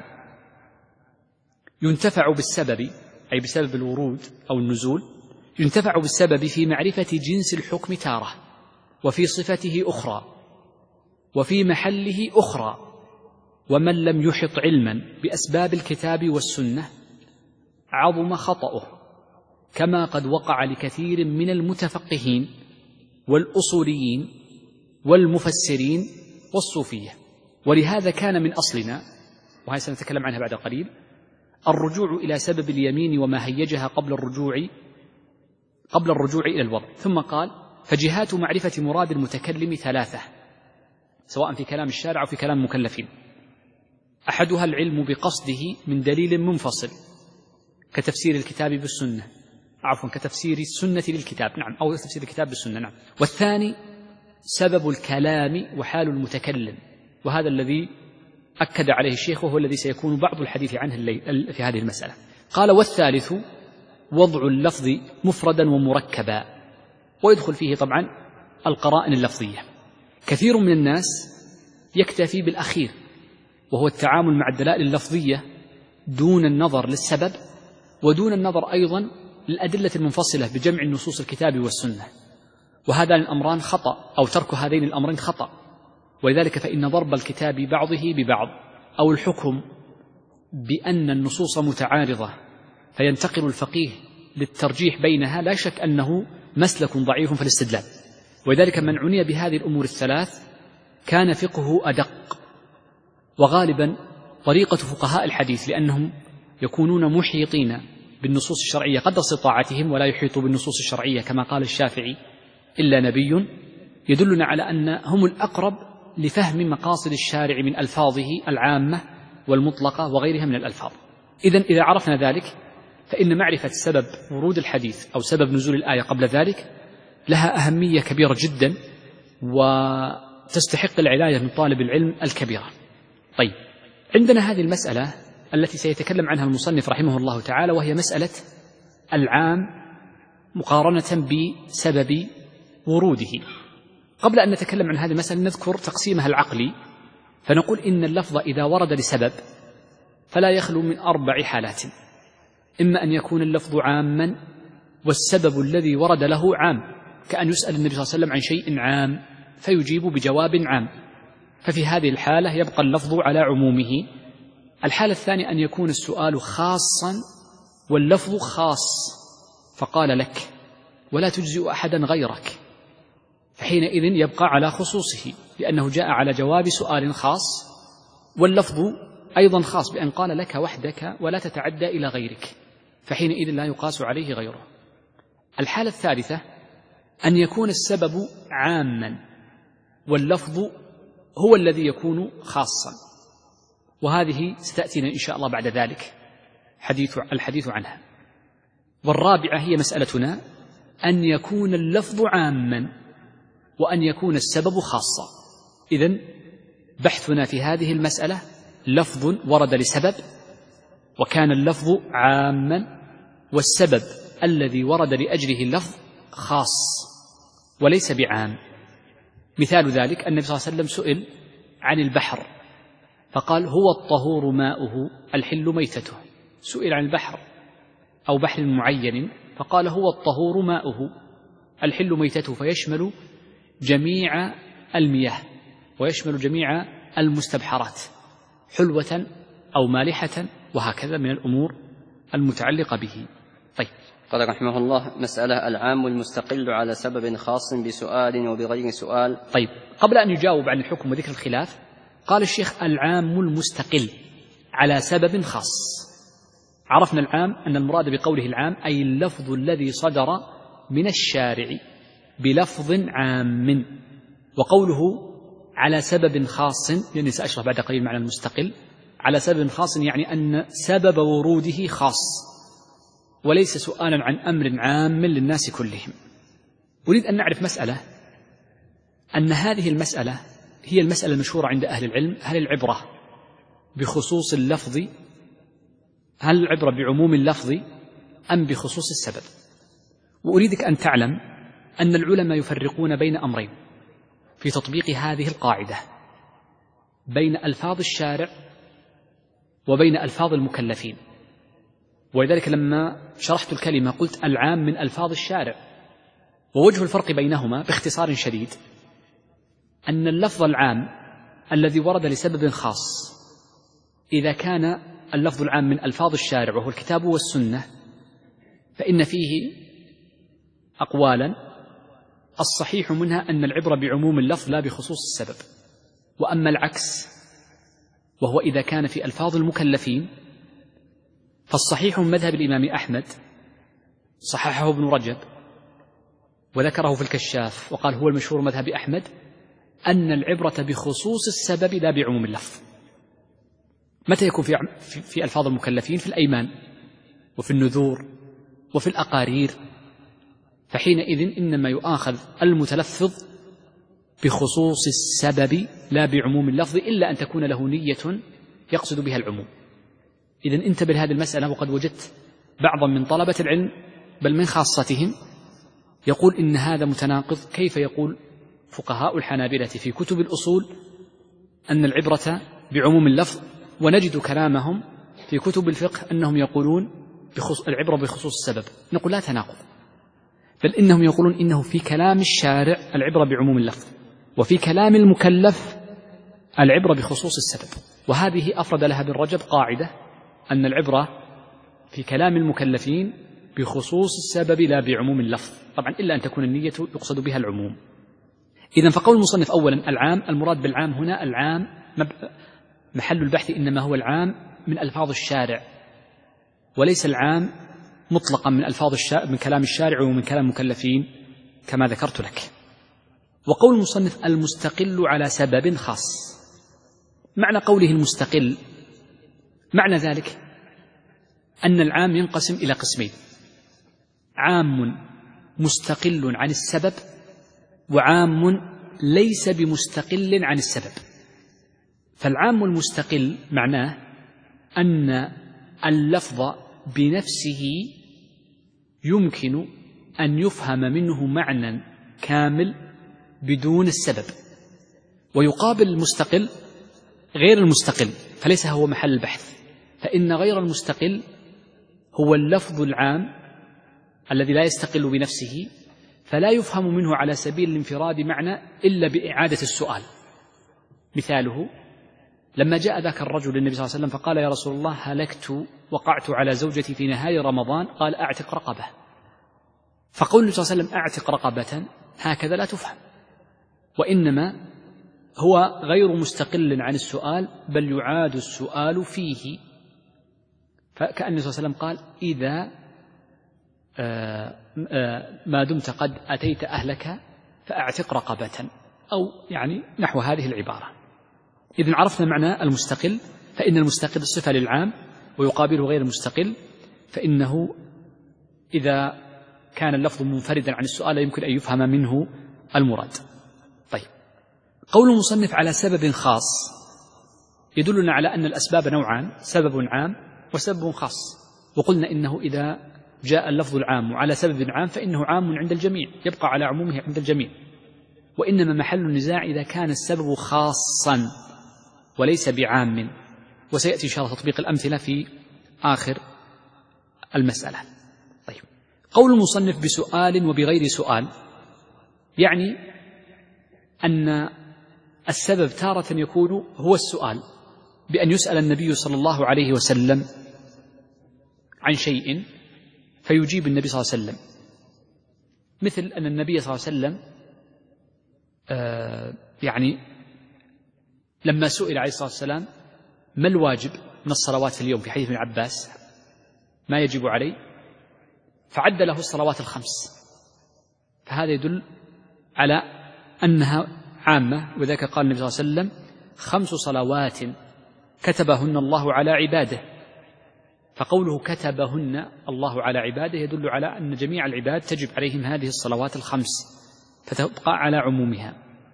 ينتفع بالسبب، أي بسبب الورود أو النزول، ينتفع بالسبب في معرفة جنس الحكم تارة، وفي صفته أخرى، وفي محله أخرى. ومن لم يحط علما بأسباب الكتاب والسنة عظم خطأه، كما قد وقع لكثير من المتفقهين والأصوليين والمفسرين والصوفية. ولهذا كان من أصلنا، وهي سنتكلم عنها بعد قليل، الرجوع إلى سبب اليمين وما هيجها قبل الرجوع قبل الرجوع إلى الوضع. ثم قال: فجهات معرفة مراد المتكلم ثلاثة، سواء في كلام الشارع أو في كلام المكلفين. أحدها العلم بقصده من دليل منفصل كتفسير الكتاب بالسنة، عفوا كتفسير السنة للكتاب، نعم، أو تفسير الكتاب بالسنة، نعم. والثاني سبب الكلام وحال المتكلم، وهذا الذي أكد عليه الشيخ، وهو الذي سيكون بعض الحديث عنه الليل في هذه المسألة. قال: والثالث وضع اللفظ مفردا ومركبا، ويدخل فيه طبعا القرائن اللفظية. كثير من الناس يكتفي بالأخير، وهو التعامل مع الدلائل اللفظية دون النظر للسبب، ودون النظر أيضا للأدلة المنفصلة بجمع النصوص الكتاب والسنة. وهذان الأمران خطأ، أو ترك هذين الأمرين خطأ. ولذلك فإن ضرب الكتاب بعضه ببعض، أو الحكم بأن النصوص متعارضة فينتقل الفقيه للترجيح بينها، لا شك أنه مسلك ضعيف في الاستدلال. ولذلك من عني بهذه الأمور الثلاث كان فقهه أدق. وغالبا طريقة فقهاء الحديث، لأنهم يكونون محيطين بالنصوص الشرعية قدر استطاعتهم، ولا يحيط بالنصوص الشرعية كما قال الشافعي إلا نبي، يدلنا على أن هم الأقرب لفهم مقاصد الشارع من ألفاظه العامة والمطلقة وغيرها من الألفاظ. إذن إذا عرفنا ذلك فإن معرفة سبب ورود الحديث أو سبب نزول الآية قبل ذلك لها أهمية كبيرة جدا، وتستحق العناية من طالب العلم الكبيرة. طيب، عندنا هذه المسألة التي سيتكلم عنها المصنف رحمه الله تعالى، وهي مسألة العام مقارنة بسبب وروده. قبل أن نتكلم عن هذه المسألة نذكر تقسيمها العقلي، فنقول إن اللفظ إذا ورد لسبب فلا يخلو من أربع حالات: إما أن يكون اللفظ عاما والسبب الذي ورد له عام، كأن يسأل النبي صلى الله عليه وسلم عن شيء عام فيجيب بجواب عام، ففي هذه الحالة يبقى اللفظ على عمومه. الحالة الثانية أن يكون السؤال خاصا واللفظ خاص، فقال لك ولا تجزئ أحدا غيرك، فحينئذ يبقى على خصوصه، لأنه جاء على جواب سؤال خاص، واللفظ أيضا خاص بأن قال لك وحدك ولا تتعدى إلى غيرك، فحينئذ لا يقاس عليه غيره. الحالة الثالثة أن يكون السبب عاما واللفظ هو الذي يكون خاصا، وهذه ستأتينا إن شاء الله بعد ذلك حديث الحديث عنها. والرابعة هي مسألتنا أن يكون اللفظ عاما وأن يكون السبب خاصا. إذن بحثنا في هذه المسألة لفظ ورد لسبب، وكان اللفظ عاما، والسبب الذي ورد لأجله اللفظ خاص وليس بعام. مثال ذلك النبي صلى الله عليه وسلم سئل عن البحر فقال هو الطهور ماؤه الحل ميتته. سئل عن البحر أو بحر معين فقال هو الطهور ماؤه الحل ميتته، فيشمل جميع المياه ويشمل جميع المستبحرات حلوة أو مالحة وهكذا من الأمور المتعلقة به. طيب، قال رحمه الله: مسألة العام المستقل على سبب خاص بسؤال وبغير سؤال. طيب، قبل أن يجاوب عن الحكم وذكر الخلاف قال الشيخ: العام المستقل على سبب خاص. عرفنا العام أن المراد بقوله العام أي اللفظ الذي صدر من الشارع بلفظ عام، وقوله على سبب خاص لأني سأشرح بعد قليل معنى المستقل. على سبب خاص يعني أن سبب وروده خاص وليس سؤالا عن أمر عام للناس كلهم. أريد أن نعرف مسألة، أن هذه المسألة هي المسألة المشهورة عند أهل العلم: هل العبرة بخصوص اللفظ هل العبرة بعموم اللفظ أم بخصوص السبب؟ وأريدك أن تعلم أن العلماء يفرقون بين أمرين في تطبيق هذه القاعدة، بين ألفاظ الشارع وبين ألفاظ المكلفين. ولذلك لما شرحت الكلمة قلت العام من ألفاظ الشارع، ووجه الفرق بينهما باختصار شديد أن اللفظ العام الذي ورد لسبب خاص إذا كان اللفظ العام من ألفاظ الشارع وهو الكتاب والسنة فإن فيه أقوالا الصحيح منها أن العبرة بعموم اللفظ لا بخصوص السبب. وأما العكس وهو إذا كان في ألفاظ المكلفين فالصحيح من مذهب الإمام أحمد صححه ابن رجب وذكره في الكشاف وقال هو المشهور مذهب أحمد أن العبرة بخصوص السبب لا بعموم اللفظ. متى يكون في, في ألفاظ المكلفين؟ في الأيمان وفي النذور وفي الأقارير، فحينئذ إنما يؤاخذ المتلفظ بخصوص السبب لا بعموم اللفظ، إلا أن تكون له نية يقصد بها العموم. إذن انتبه لهذه المسألة. وقد وجدت بعضا من طلبة العلم بل من خاصتهم يقول إن هذا متناقض. كيف يقول فقهاء الحنابلة في كتب الأصول أن العبرة بعموم اللفظ ونجد كلامهم في كتب الفقه أنهم يقولون العبرة بخصوص السبب؟ نقول لا تناقض، بل إنهم يقولون إنه في كلام الشارع العبرة بعموم اللفظ، وفي كلام المكلف العبرة بخصوص السبب. وهذه أفرد لها ابن رجب قاعدة أن العبرة في كلام المكلفين بخصوص السبب لا بعموم اللفظ، طبعا إلا أن تكون النية يقصد بها العموم. إذن فقول المصنف أولا العام، المراد بالعام هنا العام محل البحث إنما هو العام من ألفاظ الشارع وليس العام مطلقا من ألفاظ الشارع من كلام الشارع ومن كلام المكلفين كما ذكرت لك. وقول المصنف المستقل على سبب خاص، معنى قوله المستقل معنى ذلك أن العام ينقسم إلى قسمين: عام مستقل عن السبب وعام ليس بمستقل عن السبب. فالعام المستقل معناه أن اللفظ بنفسه يمكن أن يفهم منه معنى كامل بدون السبب، ويقابل المستقل غير المستقل فليس هو محل البحث، فإن غير المستقل هو اللفظ العام الذي لا يستقل بنفسه فلا يفهم منه على سبيل الانفراد معنى إلا بإعادة السؤال. مثاله لما جاء ذاك الرجل للنبي صلى الله عليه وسلم فقال: يا رسول الله هلكت وقعت على زوجتي في نهاية رمضان، قال: أعتق رقبة. فقول النبي صلى الله عليه وسلم أعتق رقبة هكذا لا تفهم، وإنما هو غير مستقل عن السؤال بل يعاد السؤال فيه. فكأن النبي صلى الله عليه وسلم قال: إذا آآ آآ ما دمت قد أتيت أهلك فأعتق رقبة، أو يعني نحو هذه العبارة. إذن عرفنا معنى المستقل، فإن المستقل الصفة للعام ويقابله غير المستقل، فإنه إذا كان اللفظ منفردا عن السؤال يمكن أن يفهم منه المراد. طيب، قول المصنف على سبب خاص يدلنا على أن الأسباب نوعان، سبب عام وسبب خاص. وقلنا إنه إذا جاء اللفظ العام على سبب عام فإنه عام عند الجميع، يبقى على عمومه عند الجميع. وإنما محل النزاع إذا كان السبب خاصا وليس بعام، وسيأتي إن شاء الله تطبيق الأمثلة في آخر المسألة. طيب، قول المصنف بسؤال وبغير سؤال يعني أن السبب تارة يكون هو السؤال، بأن يسأل النبي صلى الله عليه وسلم عن شيء فيجيب النبي صلى الله عليه وسلم، مثل أن النبي صلى الله عليه وسلم آه يعني لما سئل عليه الصلاة والسلام ما الواجب من الصلوات في اليوم في حديث ابن عباس ما يجب عليه، فعد له الصلوات الخمس، فهذا يدل على أنها عامة. وذلك قال النبي صلى الله عليه وسلم خمس صلوات كتبهن الله على عباده، فقوله كتبهن الله على عباده يدل على أن جميع العباد تجب عليهم هذه الصلوات الخمس، فتبقى على عمومها.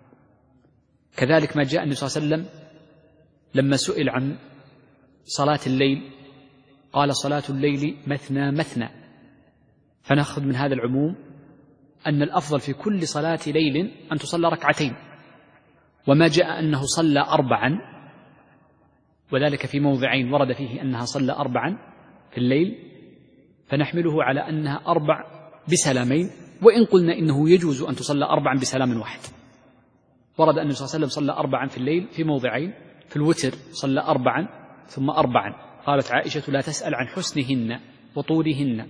كذلك ما جاء النبي صلى الله عليه وسلم لما سئل عن صلاة الليل قال صلاة الليل مثنى مثنى، فنأخذ من هذا العموم أن الأفضل في كل صلاة ليل أن تصلى ركعتين. وما جاء أنه صلى أربعا، وذلك في موضعين ورد فيه أنها صلى أربعا في الليل، فنحمله على أنها أربع بسلامين، وإن قلنا إنه يجوز أن تصلى أربعا بسلام واحد. ورد أن النبي صلى الله عليه وسلم صلى أربعا في الليل في موضعين، في الوتر صلى أربعا ثم أربعا. قالت عائشة لا تسأل عن حسنهن وطولهن.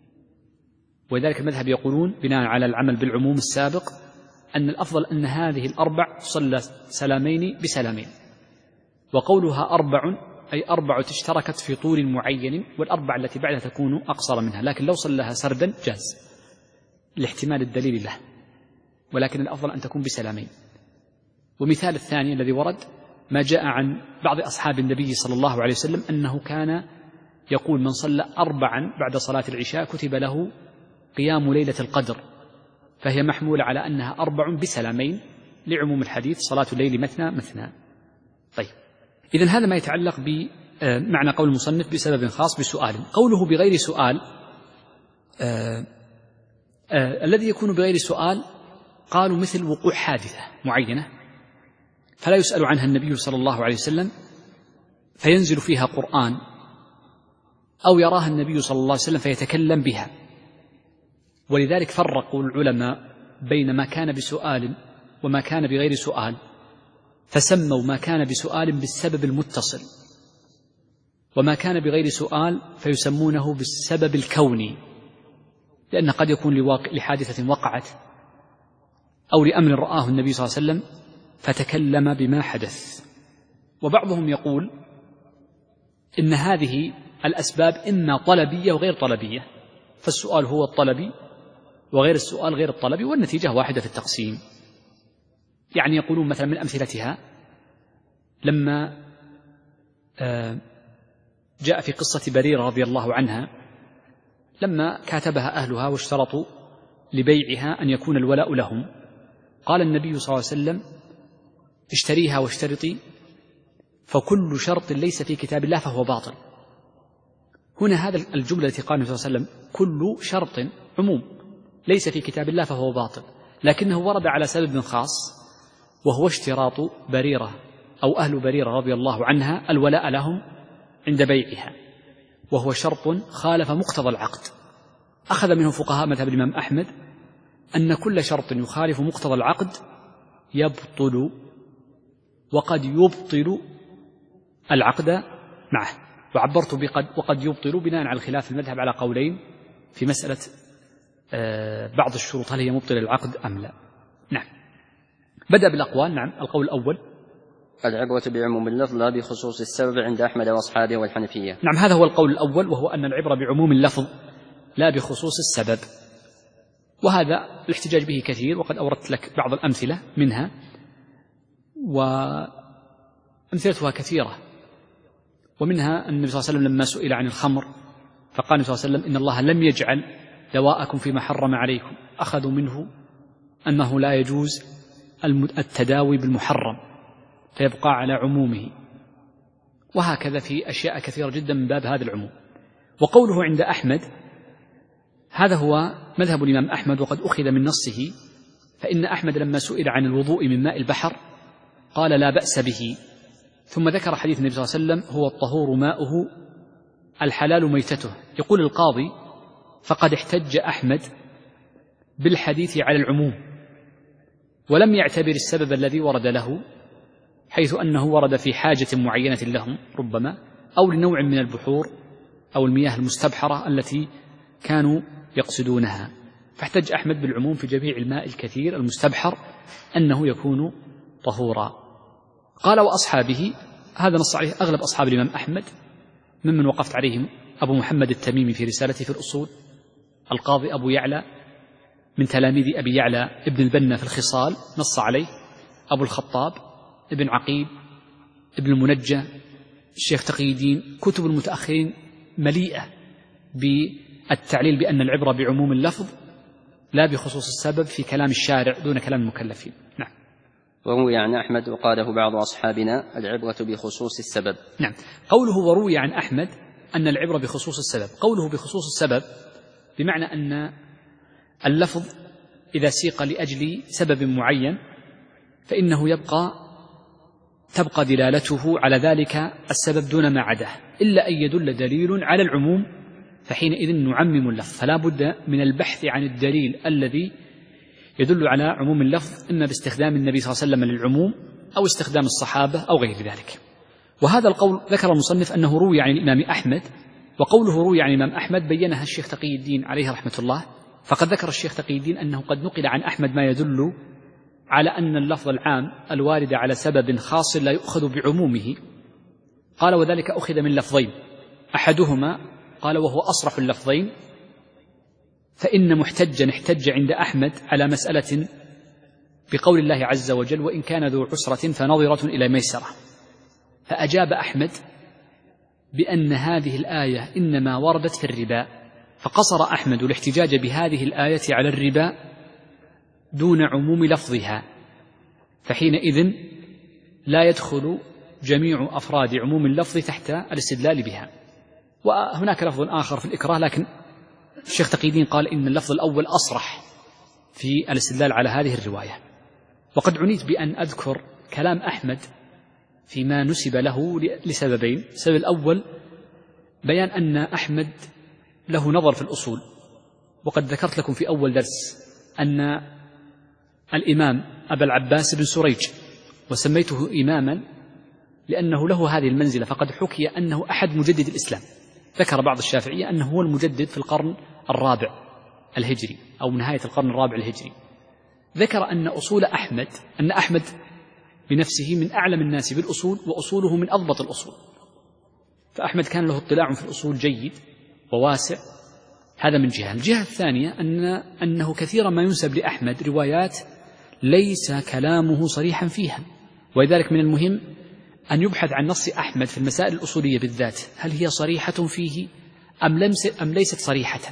ولذلك المذهب يقولون بناء على العمل بالعموم السابق أن الأفضل أن هذه الأربع تصلى سلامين بسلامين. وقولها أربع أي أربع اشتركت في طول معين، والأربع التي بعدها تكون أقصر منها، لكن لو صلىها سردا جاز لاحتمال الدليل له، ولكن الأفضل أن تكون بسلامين. ومثال الثاني الذي ورد ما جاء عن بعض أصحاب النبي صلى الله عليه وسلم أنه كان يقول من صلى أربعا بعد صلاة العشاء كتب له قيام ليلة القدر، فهي محمولة على أنها أربع بسلامين لعموم الحديث صلاة الليل مثنى مثنى. طيب، إذن هذا ما يتعلق بمعنى قول المصنف بسبب خاص بسؤال. قوله بغير سؤال آآ آآ الذي يكون بغير سؤال قالوا مثل وقوع حادثة معينة فلا يسأل عنها النبي صلى الله عليه وسلم فينزل فيها قرآن، أو يراها النبي صلى الله عليه وسلم فيتكلم بها. ولذلك فرقوا العلماء بين ما كان بسؤال وما كان بغير سؤال، فسموا ما كان بسؤال بالسبب المتصل، وما كان بغير سؤال فيسمونه بالسبب الكوني، لأن قد يكون لحادثة وقعت أو لأمر رآه النبي صلى الله عليه وسلم فتكلم بما حدث. وبعضهم يقول إن هذه الأسباب إما طلبية وغير طلبية، فالسؤال هو الطلبي وغير السؤال غير الطلبي، والنتيجة واحدة في التقسيم. يعني يقولون مثلا من أمثلتها لما جاء في قصة بريرة رضي الله عنها لما كاتبها أهلها واشترطوا لبيعها أن يكون الولاء لهم، قال النبي صلى الله عليه وسلم اشتريها واشترطي، فكل شرط ليس في كتاب الله فهو باطل. هنا هذا الجملة التي قال النبي صلى الله عليه وسلم كل شرط عموم ليس في كتاب الله فهو باطل، لكنه ورد على سبب خاص وهو اشتراط بريرة أو أهل بريرة رضي الله عنها الولاء لهم عند بيعها، وهو شرط خالف مقتضى العقد. أخذ منه فقهاء مذهب الإمام أحمد أن كل شرط يخالف مقتضى العقد يبطل، وقد يبطل العقد معه. وعبرت بقد وقد يبطل بناء على الخلاف المذهب على قولين في مسألة بعض الشروط هل هي مبطل العقد أم لا. نعم، بدأ بالأقوال. نعم، القول الأول العبرة بعموم اللفظ لا بخصوص السبب عند أحمد وأصحابه والحنفية. نعم، هذا هو القول الأول، وهو أن العبرة بعموم اللفظ لا بخصوص السبب، وهذا الاحتجاج به كثير، وقد أوردت لك بعض الأمثلة منها، وأمثلتها كثيرة. ومنها أن النبي صلى الله عليه وسلم لما سئل عن الخمر فقال النبي صلى الله عليه وسلم إن الله لم يجعل دواءكم فيما حرم عليكم، أخذوا منه أنه لا يجوز التداوي بالمحرم فيبقى على عمومه، وهكذا في أشياء كثيرة جدا من باب هذا العموم. وقوله عند أحمد هذا هو مذهب الإمام أحمد وقد أخذ من نصه، فإن أحمد لما سئل عن الوضوء من ماء البحر قال لا بأس به، ثم ذكر حديث النبي صلى الله عليه وسلم هو الطهور ماؤه الحلال ميتته. يقول القاضي فقد احتج أحمد بالحديث على العموم ولم يعتبر السبب الذي ورد له، حيث أنه ورد في حاجة معينة لهم ربما، أو لنوع من البحور أو المياه المستبحرة التي كانوا يقصدونها، فاحتج أحمد بالعموم في جميع الماء الكثير المستبحر أنه يكون طهورا. قال وأصحابه، هذا نص عليه أغلب أصحاب الإمام أحمد ممن وقفت عليهم أبو محمد التميمي في رسالته في الأصول، القاضي أبو يعلى من تلاميذ أبي يعلى ابن البنا في الخصال نص عليه، أبو الخطاب ابن عقيل ابن المنجى الشيخ تقي الدين، كتب المتأخرين مليئة بالتعليل بأن العبرة بعموم اللفظ لا بخصوص السبب في كلام الشارع دون كلام المكلفين. نعم. وروي عن أحمد وقاله بعض أصحابنا العبرة بخصوص السبب. نعم. قوله وروي عن أحمد أن العبرة بخصوص السبب، قوله بخصوص السبب بمعنى أن اللفظ إذا سيق لأجل سبب معين فإنه يبقى تبقى دلالته على ذلك السبب دون ما عداه، إلا أن يدل دليل على العموم فحينئذ نعمم اللفظ، فلا بد من البحث عن الدليل الذي يدل على عموم اللفظ، إما باستخدام النبي صلى الله عليه وسلم للعموم أو استخدام الصحابة أو غير ذلك. وهذا القول ذكر المصنف أنه روي عن الإمام أحمد، وقوله روي عن الإمام أحمد بينها الشيخ تقي الدين عليه رحمة الله، فقد ذكر الشيخ تقي الدين أنه قد نقل عن أحمد ما يدل على أن اللفظ العام الوارد على سبب خاص لا يؤخذ بعمومه. قال وذلك أخذ من لفظين، أحدهما قال وهو أصرح اللفظين، فإن محتجا احتج عند أحمد على مسألة بقول الله عز وجل وإن كان ذو عسرة فنظرة إلى ميسرة، فأجاب أحمد بأن هذه الآية إنما وردت في الربا، فقصر أحمد الاحتجاج بهذه الآية على الربا دون عموم لفظها، فحينئذ لا يدخل جميع أفراد عموم اللفظ تحت الاستدلال بها. وهناك لفظ آخر في الإكراه، لكن الشيخ تقي الدين قال إن اللفظ الأول أصرح في الاستدلال على هذه الرواية. وقد عنيت بأن أذكر كلام أحمد فيما نسب له لسببين. السبب الأول بيان أن أحمد له نظر في الأصول، وقد ذكرت لكم في أول درس أن الإمام أبا العباس بن سريج، وسميته إماما لأنه له هذه المنزلة، فقد حكي أنه أحد مجدد الإسلام. ذكر بعض الشافعية أنه هو المجدد في القرن الرابع الهجري أو نهاية القرن الرابع الهجري. ذكر أن أصول أحمد أن أحمد بنفسه من أعلم الناس بالأصول، وأصوله من أضبط الأصول، فأحمد كان له اطلاع في الأصول جيد وواسع. هذا من جهة. الجهة الثانية أن أنه كثيرا ما ينسب لأحمد روايات ليس كلامه صريحا فيها، ولذلك من المهم أن يبحث عن نص أحمد في المسائل الأصولية بالذات، هل هي صريحة فيه أم, أم ليست صريحة.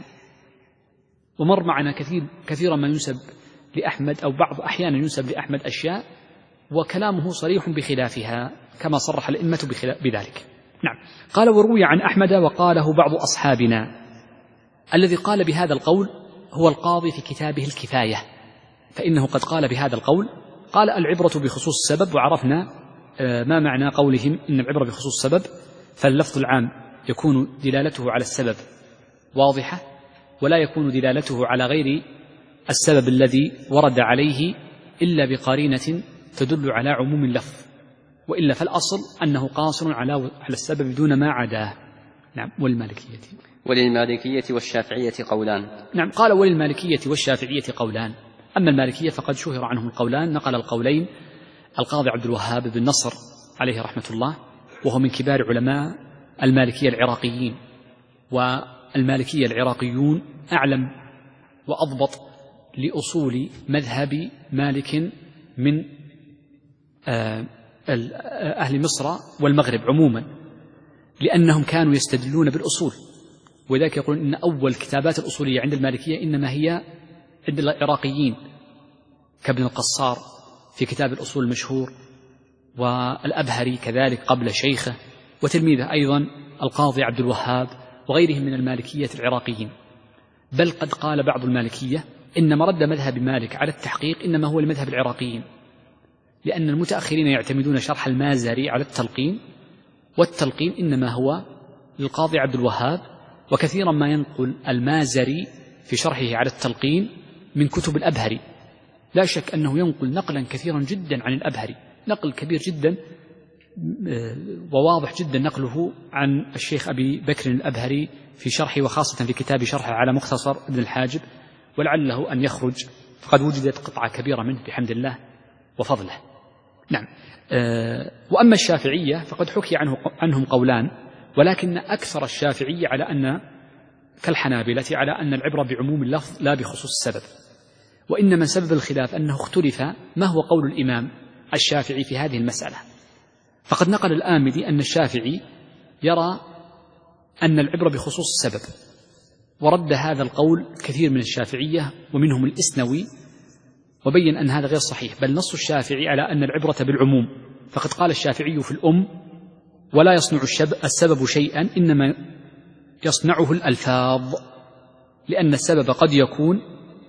ومر معنا كثير كثيرا ما ينسب لأحمد أو بعض أحيانا ينسب لأحمد أشياء وكلامه صريح بخلافها كما صرح الأئمة بذلك. نعم. قال وروي عن أحمد وقاله بعض أصحابنا. الذي قال بهذا القول هو القاضي في كتابه الكفاية، فإنه قد قال بهذا القول، قال العبرة بخصوص السبب، وعرفنا ما معنى قولهم إن العبرة بخصوص السبب، فاللفظ العام يكون دلالته على السبب واضحة، ولا يكون دلالته على غير السبب الذي ورد عليه إلا بقرينة تدل على عموم اللفظ، وإلا فالأصل أنه قاصر على على السبب دون ما عداه. نعم. والمالكية وللمالكية والشافعية قولان. نعم. قال وللمالكية والشافعية قولان. أما المالكية فقد شهر عنهم القولان، نقل القولين القاضي عبد الوهاب بن نصر عليه رحمة الله، وهو من كبار علماء المالكية العراقيين، والمالكية العراقيون أعلم وأضبط لأصول مذهب مالك من أهل مصر والمغرب عموما، لأنهم كانوا يستدلون بالأصول، وذلك يقولون إن أول كتابات الأصولية عند المالكية إنما هي عند العراقيين كابن القصار في كتاب الأصول المشهور، والأبهري كذلك قبل شيخه، وتلميذه أيضا القاضي عبد الوهاب وغيرهم من المالكية العراقيين. بل قد قال بعض المالكية إن مرد مذهب مالك على التحقيق إنما هو المذهب العراقيين، لأن المتأخرين يعتمدون شرح المازري على التلقين، والتلقين إنما هو للقاضي عبد الوهاب، وكثيرا ما ينقل المازري في شرحه على التلقين من كتب الأبهري. لا شك أنه ينقل نقلا كثيرا جدا عن الأبهري، نقل كبير جدا وواضح جدا نقله عن الشيخ أبي بكر الأبهري في شرحه، وخاصة في كتاب شرحه على مختصر ابن الحاجب، ولعله أن يخرج، فقد وجدت قطعة كبيرة منه بحمد الله وفضله. نعم. أه وأما الشافعية فقد حكي عنه عنهم قولان، ولكن أكثر الشافعية على أن كالحنابلة على أن العبرة بعموم اللفظ لا بخصوص السبب، وإنما سبب الخلاف أنه اختلف ما هو قول الإمام الشافعي في هذه المسألة. فقد نقل الآمدي أن الشافعي يرى أن العبرة بخصوص السبب، ورد هذا القول كثير من الشافعية ومنهم الإسنوي، وبين أن هذا غير صحيح، بل نص الشافعي على أن العبرة بالعموم. فقد قال الشافعي في الأم: ولا يصنع السبب شيئا إنما يصنعه الألفاظ، لأن السبب قد يكون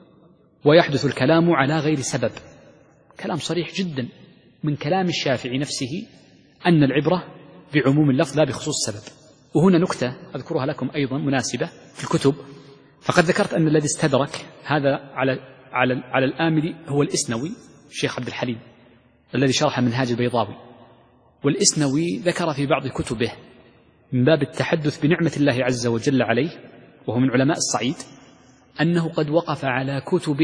ويحدث الكلام على غير سبب. كلام صريح جدا من كلام الشافعي نفسه أن العبرة بعموم اللفظ لا بخصوص السبب. وهنا نكتة أذكرها لكم أيضا مناسبة في الكتب، فقد ذكرت أن الذي استدرك هذا على على على الآمدي هو الإسنوي الشيخ عبد الحليم الذي شرح منهاج البيضاوي، والإسنوي ذكر في بعض كتبه من باب التحدث بنعمة الله عز وجل عليه، وهو من علماء الصعيد، أنه قد وقف على كتب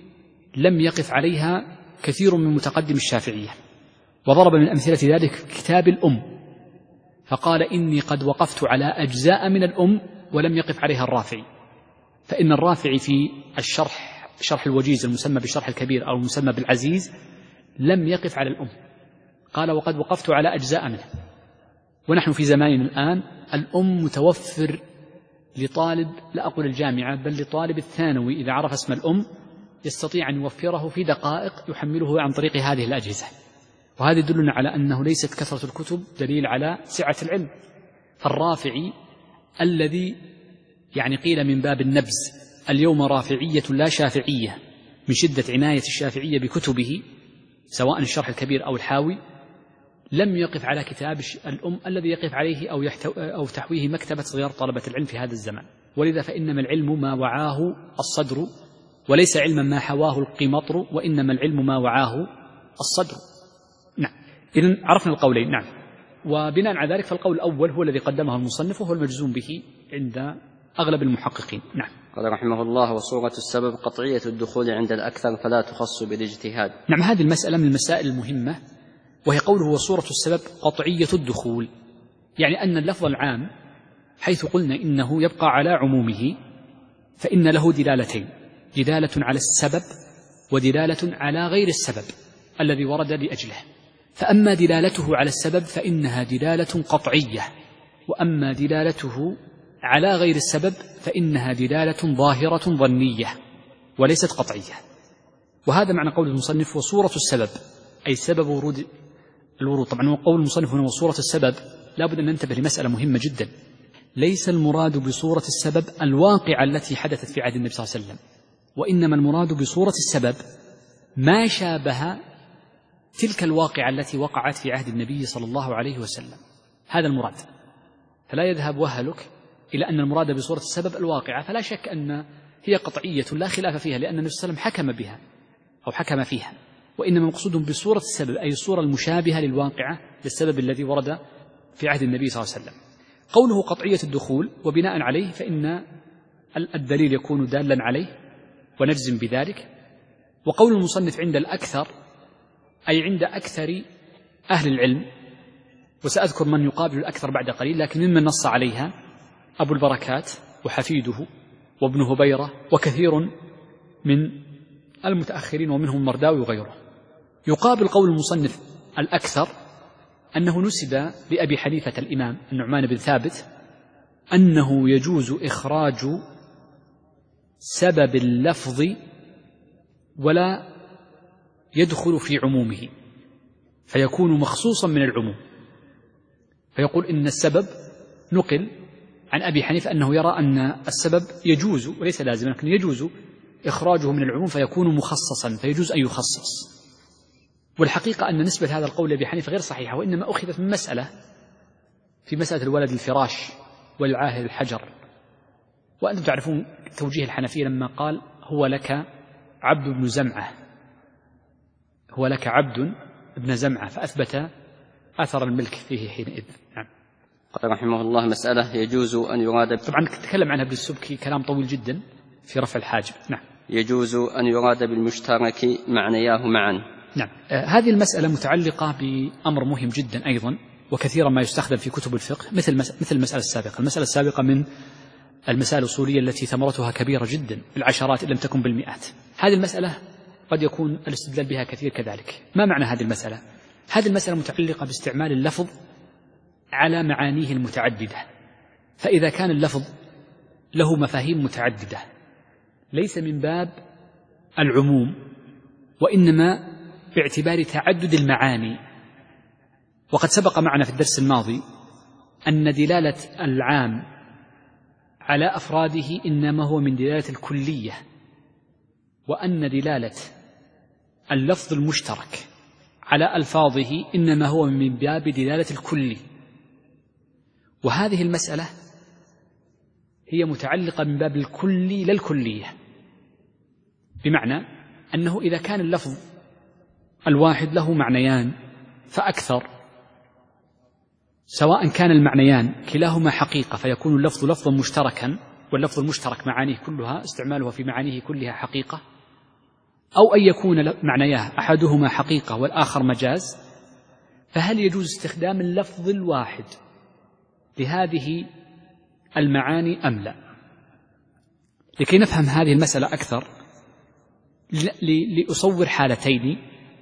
لم يقف عليها كثير من متقدم الشافعية، وضرب من أمثلة ذلك كتاب الأم، فقال: إني قد وقفت على أجزاء من الأم ولم يقف عليها الرافعي، فإن الرافعي في الشرح شرح الوجيز المسمى بالشرح الكبير أو المسمى بالعزيز لم يقف على الأم، قال: وقد وقفت على أجزاء منه. ونحن في زماننا الآن الأم متوفر لطالب، لا أقول الجامعة، بل لطالب الثانوي إذا عرف اسم الأم يستطيع أن يوفره في دقائق يحمله عن طريق هذه الأجهزة. وهذا يدلنا على أنه ليست كثرة الكتب دليل على سعة العلم. فالرافعي الذي يعني قيل من باب النبز اليوم رافعية لا شافعية من شدة عناية الشافعية بكتبه سواء الشرح الكبير أو الحاوي، لم يقف على كتاب الأم الذي يقف عليه أو, أو تحويه مكتبة صغار طلبة العلم في هذا الزمان. ولذا فإنما العلم ما وعاه الصدر، وليس علما ما حواه القمطر، وإنما العلم ما وعاه الصدر. نعم. إذن عرفنا القولين. نعم. وبناء على ذلك فالقول الأول هو الذي قدمه المصنف وهو المجزوم به عند أغلب المحققين. نعم. قال رحمه الله: وصورة السبب قطعية الدخول عند الأكثر فلا تخص بالاجتهاد. نعم. هذه المسألة من المسائل المهمة، وهي قوله وصورة السبب قطعية الدخول، يعني أن اللفظ العام حيث قلنا إنه يبقى على عمومه فإن له دلالتين: دلالة على السبب ودلالة على غير السبب الذي ورد لأجله. فأما دلالته على السبب فإنها دلالة قطعية، وأما دلالته على غير السبب فإنها دلالة ظاهرة ظنية وليست قطعية. وهذا معنى قول المصنف وصورة السبب، أي سبب ورود الورود. طبعا قول المصنف هنا وصورة السبب لا بد أن ننتبه لمسألة مهمة جدا: ليس المراد بصورة السبب الواقعة التي حدثت في عهد النبي صلى الله عليه وسلم، وإنما المراد بصورة السبب ما شابه تلك الواقعة التي وقعت في عهد النبي صلى الله عليه وسلم. هذا المراد. فلا يذهب وهلك إلى أن المراد بصورة السبب الواقعة، فلا شك أن هي قطعية لا خلاف فيها، لأن النبي صلى الله عليه وسلم حكم بها أو حكم فيها، وإنما مقصود بصورة السبب أي الصورة المشابهة للواقعة للسبب الذي ورد في عهد النبي صلى الله عليه وسلم. قوله قطعية الدخول وبناء عليه فإن الدليل يكون دالا عليه ونجزم بذلك. وقول المصنف عند الأكثر أي عند أكثر أهل العلم، وسأذكر من يقابل الأكثر بعد قليل، لكن ممن نص عليها أبو البركات وحفيده وابن هبيرة وكثير من المتأخرين ومنهم مرداوي وغيره. يقابل قول المصنف الأكثر أنه نسب لأبي حنيفة الإمام النعمان بن ثابت أنه يجوز إخراج سبب اللفظ ولا يدخل في عمومه فيكون مخصوصا من العموم، فيقول إن السبب نقل عن أبي حنيفة أنه يرى أن السبب يجوز وليس لازما لكن يجوز إخراجه من العموم فيكون مخصصا فيجوز أن يخصص. والحقيقة أن نسبة هذا القول لأبي حنيفة غير صحيحة، وإنما أخذت من مسألة في مسألة الولد الفراش والعاهل الحجر. وأنتم تعرفون توجيه الحنفية لما قال هو لك عبد بن زمعة، هو لك عبد ابن زمعة، فأثبت أثر الملك فيه حينئذ. نعم. قال رحمه الله مسألة يجوز أن يراد، طبعا تكلم عنها ابن السبكي كلام طويل جدا في رفع الحاجب. نعم. يجوز أن يراد بالمشترك معنياه معا. نعم. آه هذه المسألة متعلقة بأمر مهم جدا أيضا، وكثيرا ما يستخدم في كتب الفقه مثل مثل المسألة السابقة. المسألة السابقة من المسائل الأصولية التي ثمرتها كبيرة جدا بالعشرات إن لم تكن بالمئات. هذه المسألة قد يكون الاستدلال بها كثير كذلك. ما معنى هذه المسألة؟ هذه المسألة متعلقة باستعمال اللفظ على معانيه المتعددة. فإذا كان اللفظ له مفاهيم متعددة ليس من باب العموم وإنما باعتبار تعدد المعاني. وقد سبق معنا في الدرس الماضي أن دلالة العام على أفراده إنما هو من دلالة الكلية، وأن دلالة اللفظ المشترك على ألفاظه إنما هو من باب دلالة الكلي. وهذه المسألة هي متعلقة من باب الكلي لا الكلية، بمعنى أنه إذا كان اللفظ الواحد له معنيان فأكثر، سواء كان المعنيان كلاهما حقيقة فيكون اللفظ لفظا مشتركا، واللفظ المشترك معانيه كلها استعمالها في معانيه كلها حقيقة، أو أن يكون معنياه أحدهما حقيقة والآخر مجاز، فهل يجوز استخدام اللفظ الواحد لهذه المعاني أم لا؟ لكي نفهم هذه المسألة أكثر لأصور حالتين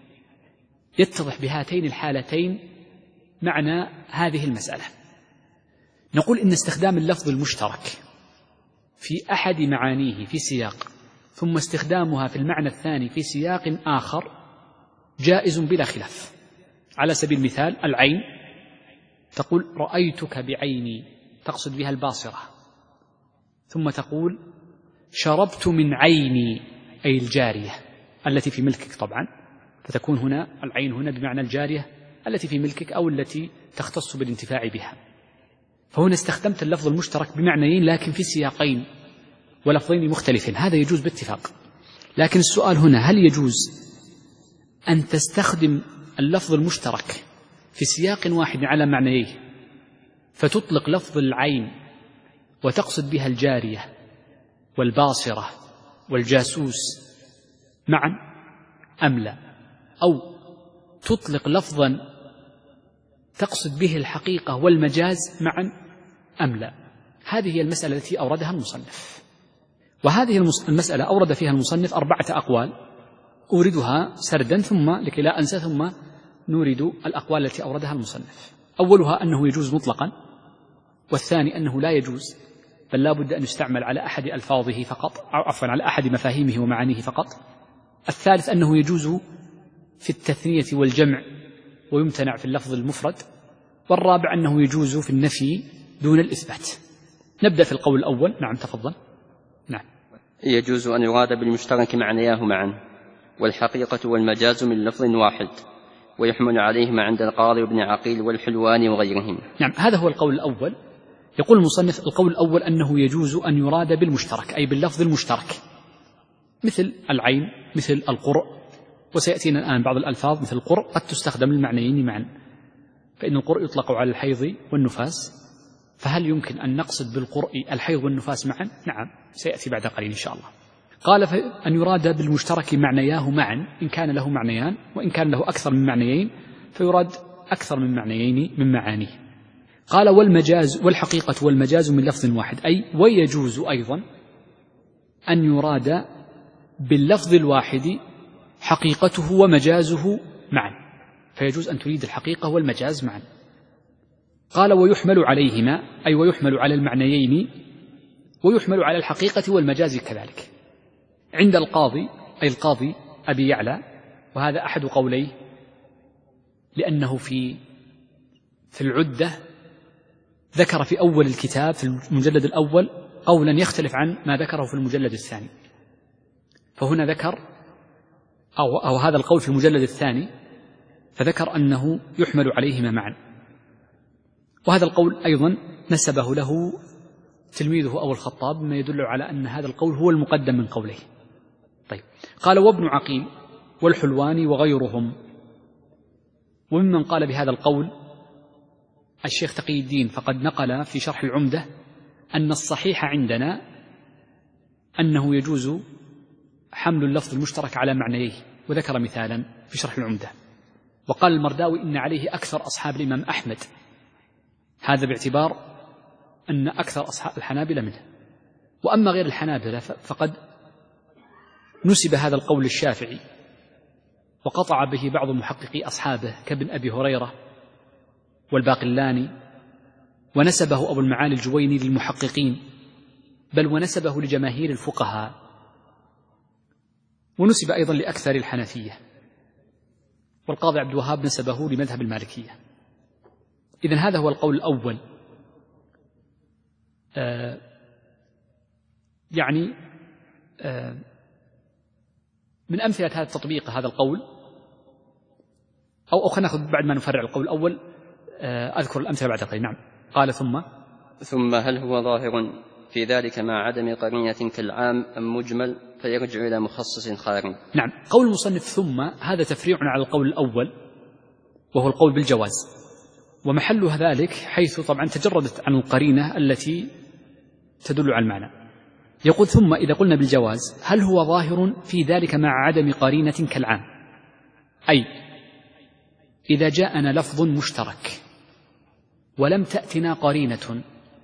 يتضح بهاتين الحالتين معنى هذه المسألة. نقول إن استخدام اللفظ المشترك في أحد معانيه في سياق ثم استخدامها في المعنى الثاني في سياق آخر جائز بلا خلاف. على سبيل المثال العين، تقول رأيتك بعيني، تقصد بها الباصرة، ثم تقول شربت من عيني أي الجارية التي في ملكك طبعا، فتكون هنا العين هنا بمعنى الجارية التي في ملكك أو التي تختص بالانتفاع بها. فهنا استخدمت اللفظ المشترك بمعنيين لكن في سياقين ولفظين مختلفين، هذا يجوز باتفاق. لكن السؤال هنا هل يجوز أن تستخدم اللفظ المشترك في سياق واحد على معنيه فتطلق لفظ العين وتقصد بها الجارية والباصرة والجاسوس معا أم لا؟ أو تطلق لفظا تقصد به الحقيقة والمجاز معا أم لا؟ هذه هي المسألة التي أوردها المصنف. وهذه المسألة أورد فيها المصنف أربعة أقوال أوردها سردا ثم لكي لا أنسى ثم نورد الأقوال التي أوردها المصنف. أولها أنه يجوز مطلقا، والثاني أنه لا يجوز بل لا بد أن يستعمل على أحد ألفاظه فقط، أو عفوا على أحد مفاهيمه ومعانيه فقط. الثالث أنه يجوز في التثنية والجمع ويمتنع في اللفظ المفرد. والرابع أنه يجوز في النفي دون الإثبات. نبدأ في القول الأول. نعم تفضل. نعم. يجوز أن يراد بالمشترك معنياه معا والحقيقة والمجاز من لفظ واحد، ويحمل عليهما عند القاضي وابن عقيل والحلواني وغيرهم. نعم، هذا هو القول الأول. يقول المصنف القول الأول أنه يجوز أن يراد بالمشترك أي باللفظ المشترك، مثل العين، مثل القرء، وسيأتينا الآن بعض الألفاظ مثل القرء قد تستخدم للمعنيين معا، فإن القرء يطلق على الحيض والنفاس، فهل يمكن أن نقصد بالقرء الحيض والنفاس معا؟ نعم، سيأتي بعد قليل إن شاء الله. قال أن يراد بالمشترك معنياه معا إن كان له معنيان، وإن كان له أكثر من معنيين فيراد أكثر من معنيين من معانيه. قال والمجاز والحقيقة والمجاز من لفظ واحد، أي ويجوز أيضا أن يراد باللفظ الواحد حقيقته ومجازه معا، فيجوز أن تريد الحقيقة والمجاز معا. قال ويحمل عليهما أي ويحمل على المعنيين ويحمل على الحقيقة والمجاز كذلك. عند القاضي أي القاضي أبي يعلى وهذا أحد قوليه، لأنه في في العدة ذكر في أول الكتاب في المجلد الأول قولا يختلف عن ما ذكره في المجلد الثاني، فهنا ذكر أو, أو هذا القول في المجلد الثاني فذكر أنه يحمل عليهما معا، وهذا القول أيضا نسبه له تلميذه أبو الخطاب، مما يدل على أن هذا القول هو المقدم من قوله. طيب، قال وابن عقيل والحلواني وغيرهم. وممن قال بهذا القول الشيخ تقي الدين، فقد نقل في شرح العمدة أن الصحيح عندنا أنه يجوز حمل اللفظ المشترك على معنيه، وذكر مثالا في شرح العمدة. وقال المرداوي إن عليه أكثر أصحاب الإمام أحمد، هذا باعتبار أن أكثر أصحاب الحنابلة منه. وأما غير الحنابلة فقد نسب هذا القول للشافعي، وقطع به بعض محققي أصحابه كابن أبي هريرة والباقلاني، ونسبه أبو المعالي الجويني للمحققين، بل ونسبه لجماهير الفقهاء، ونسب أيضا لأكثر الحنفية، والقاضي عبد الوهاب نسبه لمذهب المالكية. إذن هذا هو القول الأول. آه يعني آه من أمثلة هذا التطبيق هذا القول، أو أو خلينا نأخذ بعد ما نفرع القول الأول آه أذكر الأمثلة بعد قليل. نعم. قال ثم ثم هل هو ظاهر في ذلك مع عدم قرينة كالعام أم مجمل فيرجع إلى مخصص خارج؟ نعم. قول المصنف ثم هذا تفريع على القول الأول، وهو القول بالجواز، ومحلها ذلك حيث طبعا تجردت عن القرينة التي تدل على المعنى. يقول ثم إذا قلنا بالجواز هل هو ظاهر في ذلك مع عدم قرينة كالعام، أي إذا جاءنا لفظ مشترك ولم تأتنا قرينة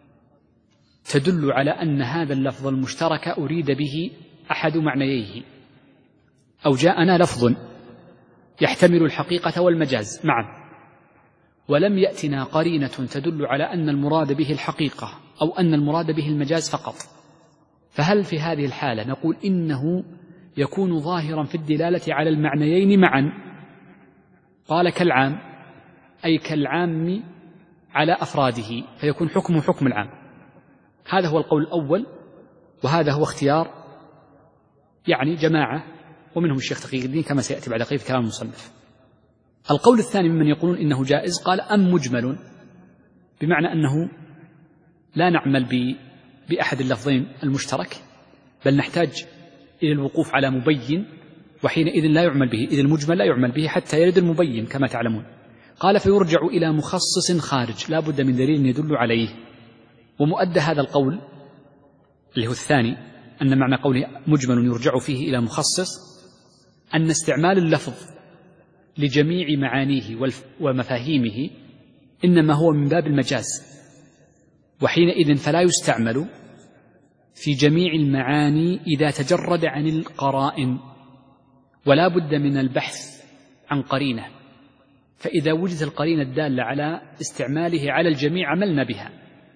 تدل على أن هذا اللفظ المشترك أريد به أحد معنييه، أو جاءنا لفظ يحتمل الحقيقة والمجاز معا ولم يأتنا قرينة تدل على أن المراد به الحقيقة أو أن المراد به المجاز فقط، فهل في هذه الحالة نقول إنه يكون ظاهرا في الدلالة على المعنيين معا؟ قال كالعام، أي كالعام على أفراده، فيكون حكمه حكم العام. هذا هو القول الأول، وهذا هو اختيار يعني جماعة ومنهم الشيخ تقي الدين كما سيأتي بعد قليل في كلام المصنف. القول الثاني ممن يقولون إنه جائز، قال أم مجمل، بمعنى أنه لا نعمل بأحد اللفظين المشترك، بل نحتاج إلى الوقوف على مبين، وحينئذ لا يعمل به، إذ المجمل لا يعمل به حتى يرد المبين كما تعلمون. قال فيرجع إلى مخصص خارج، لا بد من دليل يدل عليه. ومؤدى هذا القول اللي هو الثاني، أن معنى قوله مجمل يرجع فيه إلى مخصص، أن استعمال اللفظ لجميع معانيه ومفاهيمه إنما هو من باب المجاز، وحينئذ فلا يستعمل في جميع المعاني إذا تجرد عن القرائن، ولا بد من البحث عن قرينة، فإذا وجدت القرينة الدالة على استعماله على الجميع عملنا بها،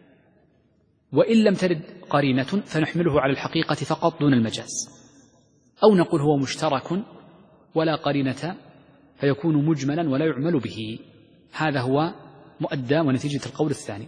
وإن لم ترد قرينة فنحمله على الحقيقة فقط دون المجاز، أو نقول هو مشترك ولا قرينة فيكون مجملا ولا يعمل به. هذا هو مؤدى ونتيجة القول الثاني،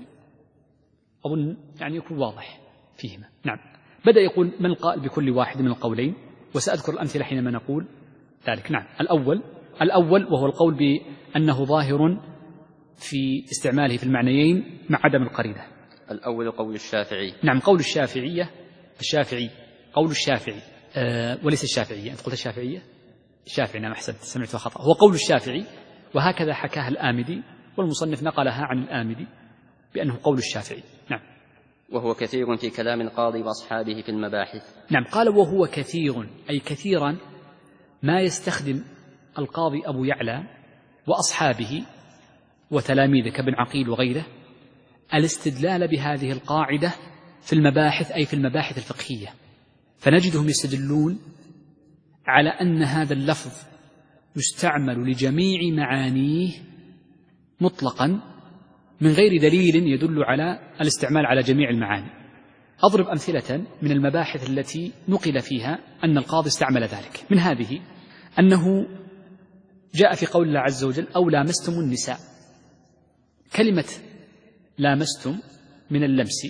أظن يعني يكون واضح فيهما. نعم. بدأ يقول من القائل بكل واحد من القولين، وسأذكر الأمثلة حينما نقول ذلك. نعم. الأول الأول وهو القول بأنه ظاهر في استعماله في المعنيين مع عدم القرينة. الأول قول الشافعي. نعم. قول الشافعية الشافعي قول الشافعي أه وليس الشافعية، أنت قلت الشافعية الشافعي. نعم أحسنت، سمعت خطأ، هو قول الشافعي، وهكذا حكاها الآمدي، والمصنف نقلها عن الآمدي بأنه قول الشافعي. نعم. وهو كثير في كلام القاضي وأصحابه في المباحث. نعم. قال وهو كثير، أي كثيرا ما يستخدم القاضي أبو يعلى وأصحابه وتلاميذه كابن عقيل وغيره الاستدلال بهذه القاعدة في المباحث، أي في المباحث الفقهية، فنجدهم يستدلون على أن هذا اللفظ يستعمل لجميع معانيه مطلقا من غير دليل يدل على الاستعمال على جميع المعاني. أضرب أمثلة من المباحث التي نقل فيها أن القاضي استعمل ذلك. من هذه أنه جاء في قول الله عز وجل أو لامستم النساء. كلمة لامستم من اللمس،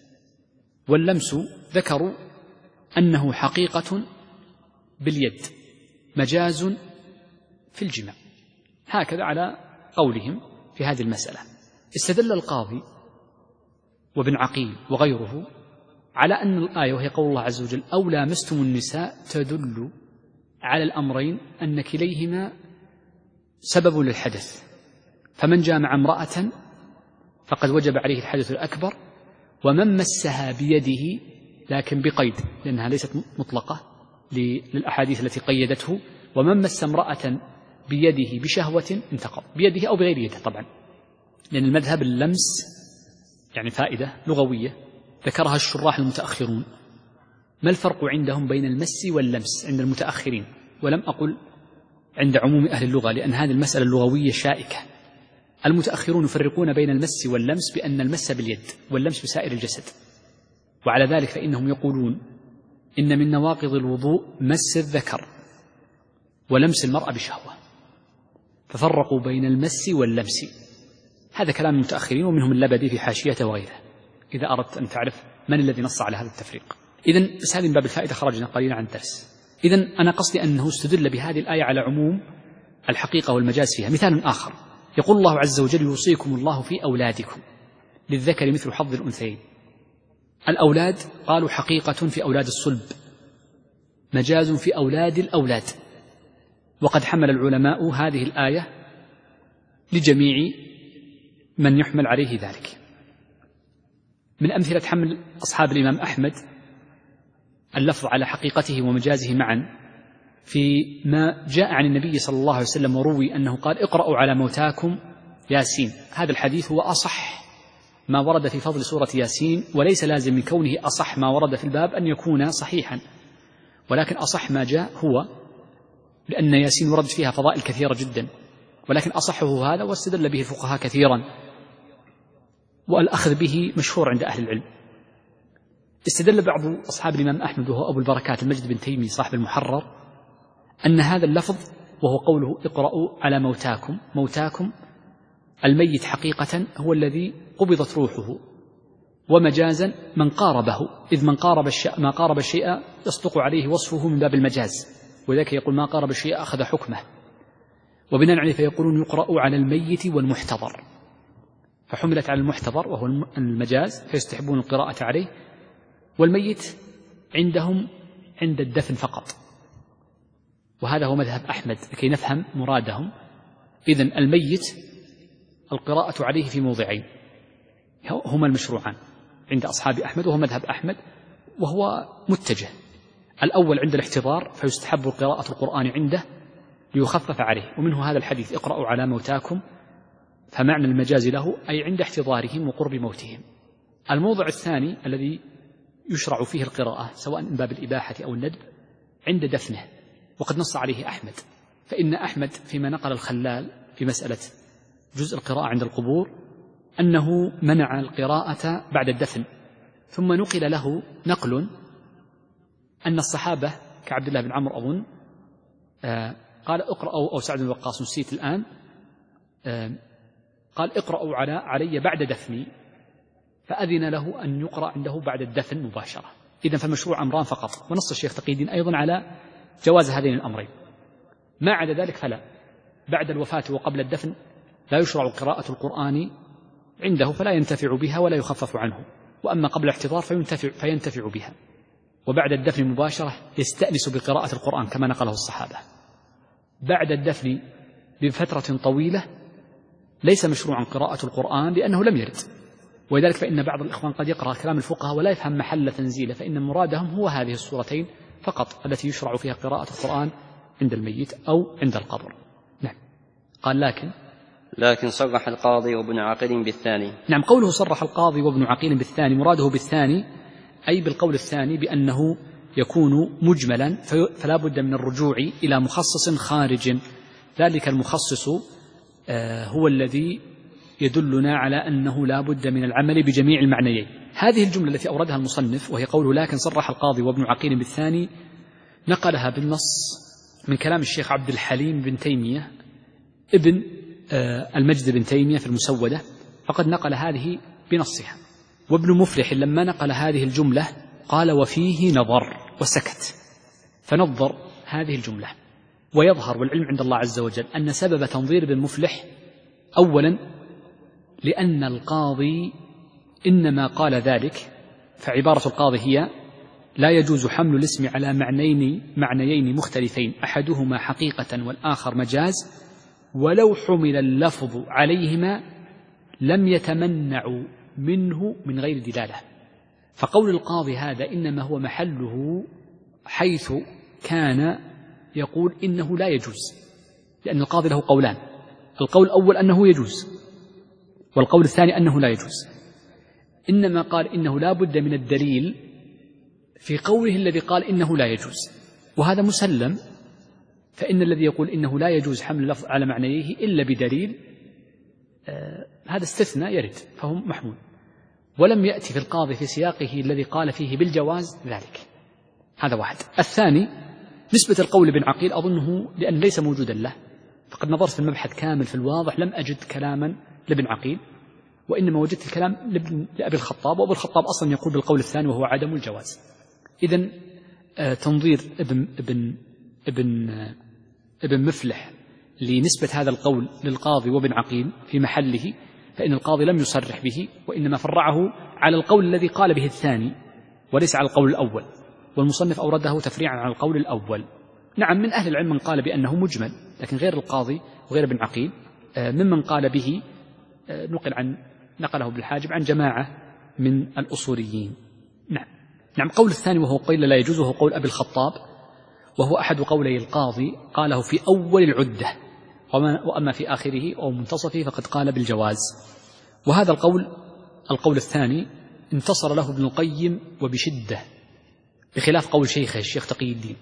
واللمس ذكروا أنه حقيقة باليد مجاز في الجماع، هكذا على قولهم في هذه المسألة. استدل القاضي وابن عقيل وغيره على أن الآية وهي قول الله عز وجل أو لامستم النساء تدل على الأمرين أن كليهما سبب للحدث، فمن جامع امرأة فقد وجب عليه الحدث الأكبر، ومن مسها بيده لكن بقيد لأنها ليست مطلقة للأحاديث التي قيدته، ومن مس امرأة بيده بشهوة انتقض، بيده أو بغير يده طبعا، لأن المذهب اللمس يعني فائدة لغوية ذكرها الشراح المتأخرون. ما الفرق عندهم بين المس واللمس عند المتأخرين؟ ولم أقل عند عموم أهل اللغة لأن هذه المسألة اللغوية شائكة. المتأخرون يفرقون بين المس واللمس بأن المس باليد واللمس بسائر الجسد، وعلى ذلك فإنهم يقولون إن من نواقض الوضوء مس الذكر ولمس المرأة بشهوة، ففرقوا بين المس واللمس. هذا كلام المتأخرين ومنهم اللبدي في حاشيته وغيره، إذا أردت أن تعرف من الذي نص على هذا التفريق. إذن بس هذه من باب الفائدة، خرجنا قليلا عن الدرس. إذن أنا قصدي أنه استدل بهذه الآية على عموم الحقيقة والمجاز فيها. مثال آخر، يقول الله عز وجل يوصيكم الله في أولادكم للذكر مثل حظ الأنثيين. الأولاد قالوا حقيقة في أولاد الصلب، مجاز في أولاد الأولاد، وقد حمل العلماء هذه الآية لجميع من يحمل عليه ذلك. من أمثلة حمل أصحاب الإمام أحمد اللفظ على حقيقته ومجازه معا في ما جاء عن النبي صلى الله عليه وسلم وروي أنه قال اقرأوا على موتاكم ياسين. هذا الحديث هو أصح ما ورد في فضل سورة ياسين، وليس لازم من كونه أصح ما ورد في الباب أن يكون صحيحا، ولكن أصح ما جاء هو، لأن ياسين ورد فيها فضائل كثيرة جدا، ولكن أصحه هذا واستدل به الفقهاء كثيرا، والأخذ به مشهور عند أهل العلم. استدل بعض أصحاب الإمام أحمد وهو أبو البركات المجد بن تيمي صاحب المحرر أن هذا اللفظ وهو قوله اقرأوا على موتاكم، موتاكم الميت حقيقة هو الذي قبضت روحه، ومجازا من قاربه، إذ من قارب الشيء ما قارب الشيء يصدق عليه وصفه من باب المجاز، وذلك يقول ما قارب الشيء أخذ حكمه. وبناء عليه فيقولون يقرأ على الميت والمحتضر، فحملت على المحتضر وهو المجاز فيستحبون القراءة عليه، والميت عندهم عند الدفن فقط، وهذا هو مذهب أحمد لكي نفهم مرادهم. إذن الميت القراءة عليه في موضعين هما المشروعان عند أصحاب أحمد، وهو مذهب أحمد وهو متجه. الأول عند الاحتضار فيستحب قراءة القرآن عنده ليخفف عليه، ومنه هذا الحديث اقرأوا على موتاكم، فمعنى المجاز له أي عند احتضارهم وقرب موتهم. الموضع الثاني الذي يشرع فيه القراءة سواء من باب الإباحة أو الندب عند دفنه، وقد نص عليه أحمد، فإن أحمد فيما نقل الخلال في مسألة جزء القراءة عند القبور أنه منع القراءة بعد الدفن، ثم نقل له نقل أن الصحابة كعبد الله بن عمرو أظن آه قال اقرأوا، أو سعد بن وقاص نسيت الآن، آه قال اقرأوا على علي بعد دفني، فأذن له أن يقرأ عنده بعد الدفن مباشرة. إذن فالمشروع أمران فقط، ونص الشيخ تقي الدين أيضا على جواز هذين الأمرين. ما عدا ذلك فلا، بعد الوفاة وقبل الدفن لا يشرع قراءة القرآن عنده فلا ينتفع بها ولا يخفف عنه، وأما قبل الاحتضار فينتفع, فينتفع بها، وبعد الدفن مباشرة يستأنس بقراءة القرآن كما نقله الصحابة. بعد الدفن بفترة طويلة ليس مشروعا قراءة القرآن لأنه لم يرد، ولذلك فإن بعض الإخوان قد يقرأ كلام الفقهاء ولا يفهم محل تنزيله، فإن مرادهم هو هذه السورتين فقط التي يشرع فيها قراءة القرآن عند الميت أو عند القبر. نعم. قال لكن لكن صرح القاضي وابن عقيل بالثاني. نعم، قوله صرح القاضي وابن عقيل بالثاني مراده بالثاني أي بالقول الثاني بأنه يكون مجملا، فلا بد من الرجوع إلى مخصص خارج، ذلك المخصص هو الذي يدلنا على أنه لا بد من العمل بجميع المعنيين. هذه الجملة التي أوردها المصنف وهي قوله لكن صرح القاضي وابن عقيل بالثاني نقلها بالنص من كلام الشيخ عبد الحليم بن تيمية ابن المجد بن تيمية في المسودة فقد نقل هذه بنصها، وابن مفلح لما نقل هذه الجملة قال وفيه نظر وسكت، فنظر هذه الجملة. ويظهر والعلم عند الله عز وجل أن سبب تنظير ابن مفلح أولا لأن القاضي إنما قال ذلك، فعبارة القاضي هي لا يجوز حمل الاسم على معنيين معنيين مختلفين أحدهما حقيقة والآخر مجاز ولو حمل اللفظ عليهما لم يتمنع منه من غير دلالة. فقول القاضي هذا إنما هو محله حيث كان يقول إنه لا يجوز، لأن القاضي له قولان، القول الأول أنه يجوز والقول الثاني أنه لا يجوز. إنما قال إنه لا بد من الدليل في قوله الذي قال إنه لا يجوز، وهذا مسلم، فإن الذي يقول إنه لا يجوز حمل اللفظ على معنيه إلا بدليل آه هذا استثناء يرد فهو محمول، ولم يأتي في القاضي في سياقه الذي قال فيه بالجواز ذلك. هذا واحد. الثاني نسبة القول لابن عقيل أظنه لأن ليس موجودا له، فقد نظرت في المبحث كامل في الواضح لم أجد كلاما لابن عقيل، وإنما وجدت الكلام لأبي الخطاب، وأبو الخطاب أصلا يقول بالقول الثاني وهو عدم الجواز. إذن آه تنظير ابن, ابن, ابن, آه ابن مفلح لنسبة هذا القول للقاضي وابن عقيل في محله، فإن القاضي لم يصرح به وإنما فرعه على القول الذي قال به الثاني وليس على القول الأول، والمصنف أورده تفريعا على القول الأول. نعم من أهل العلم من قال بأنه مجمل، لكن غير القاضي وغير ابن عقيل ممن قال به نقل عن نقله ابن الحاجب عن جماعة من الأصوليين. نعم نعم قول الثاني وهو قيل لا يجوز وهو قول أبي الخطاب، وهو أحد قولي القاضي قاله في أول العدة، وأما في آخره أو منتصفه فقد قال بالجواز. وهذا القول القول الثاني انتصر له ابن القيم وبشدة، بخلاف قول شيخه الشيخ تقي الدين،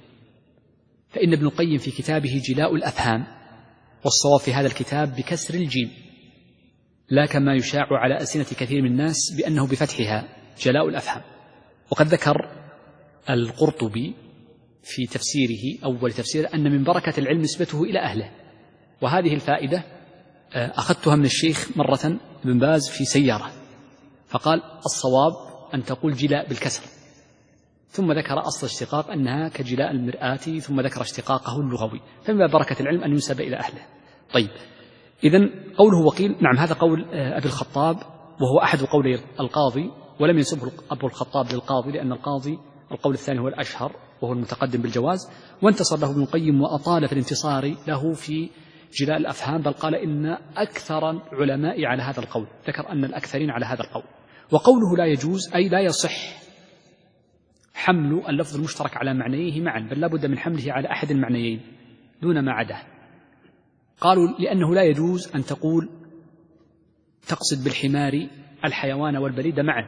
فإن ابن القيم في كتابه جلاء الأفهام، والصواب في هذا الكتاب بكسر الجيم لا كما يشاع على ألسنة كثير من الناس بأنه بفتحها جلاء الأفهام. وقد ذكر القرطبي في تفسيره أول تفسير أن من بركة العلم نسبته إلى أهله، وهذه الفائدة أخذتها من الشيخ مرة ابن باز في سيارة، فقال الصواب أن تقول جلاء بالكسر، ثم ذكر أصل اشتقاق أنها كجلاء المرآة، ثم ذكر اشتقاقه اللغوي، فمن بركة العلم أن ينسب إلى أهله. طيب إذن قوله وقيل، نعم هذا قول أبي الخطاب وهو أحد قولي القاضي، ولم ينسبه أبو الخطاب للقاضي لأن القاضي القول الثاني هو الأشهر وهو المتقدم بالجواز، وانتصر له ابن القيم وأطال في الانتصار له في جلاء الأفهام، بل قال إن أكثر العلماء على هذا القول، ذكر أن الأكثرين على هذا القول. وقوله لا يجوز أي لا يصح حمل اللفظ المشترك على معنيه معا، بل لا بد من حمله على أحد المعنيين دون ما عداه. قالوا لأنه لا يجوز أن تقول تقصد بالحمار الحيوان والبريد معا،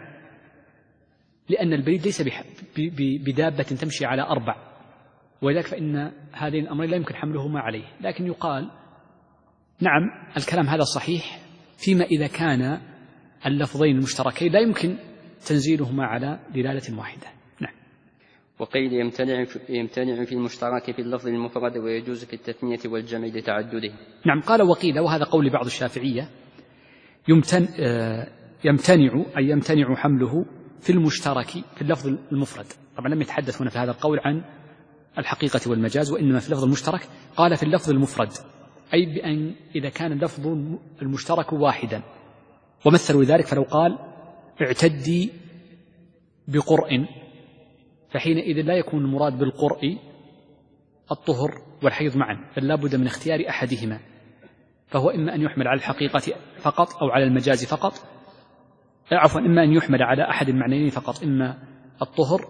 لأن البريد ليس بدابة تمشي على أربع، ولذلك فإن هذين الأمرين لا يمكن حملهما عليه. لكن يقال نعم الكلام هذا صحيح فيما إذا كان اللفظين المشتركين لا يمكن تنزيلهما على دلالة واحدة. نعم. وقيل يمتنع يمتنع في المشترك في اللفظ المفرد ويجوز في التثنية والجمع لتعدده. نعم قال وقيل، وهذا قول بعض الشافعية، يمتن يمتنع أي يمتنع حمله في المشترك في اللفظ المفرد. طبعا لم يتحدث هنا في هذا القول عن الحقيقة والمجاز، وإنما في اللفظ المشترك. قال في اللفظ المفرد أي بأن إذا كان اللفظ المشترك واحدا، ومثلوا ذلك فلو قال اعتدي بقرء، فحينئذ لا يكون المراد بالقرء الطهر والحيض معا، بل لا بد من اختيار أحدهما، فهو إما أن يحمل على الحقيقة فقط أو على المجاز فقط، عفوا إما أن يحمل على أحد المعنيين فقط، إما الطهر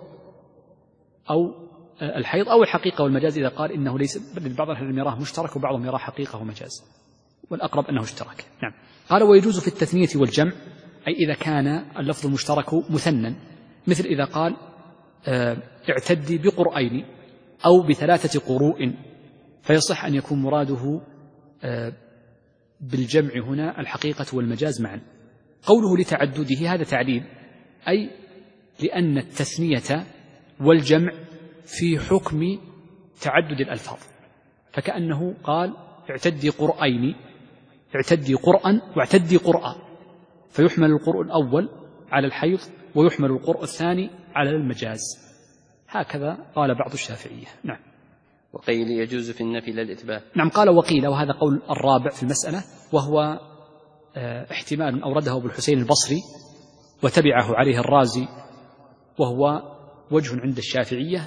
أو الحيض أو الحقيقة والمجاز، إذا قال إنه ليس، بعض العلماء يراه مشترك وبعضهم يراه حقيقة ومجاز، والأقرب أنه اشترك. نعم. قال ويجوز في التثنية والجمع أي إذا كان اللفظ المشترك مثنى، مثل إذا قال اعتدي بقرئين أو بثلاثة قروء، فيصح أن يكون مراده بالجمع هنا الحقيقة والمجاز معا. قوله لتعدده هذا تعليل، أي لأن التثنية والجمع في حكم تعدد الألفاظ، فكأنه قال اعتدي قرآين، اعتدي قرآن واعتدي قرآن، فيحمل القرء الأول على الحيض ويحمل القرء الثاني على المجاز. هكذا قال بعض الشافعية. نعم. وقيل يجوز في النفي لا الإثبات. نعم، قال وقيل، وهذا قول الرابع في المسألة، وهو احتمال أورده أبو الحسين البصري وتبعه عليه الرازي، وهو وجه عند الشافعية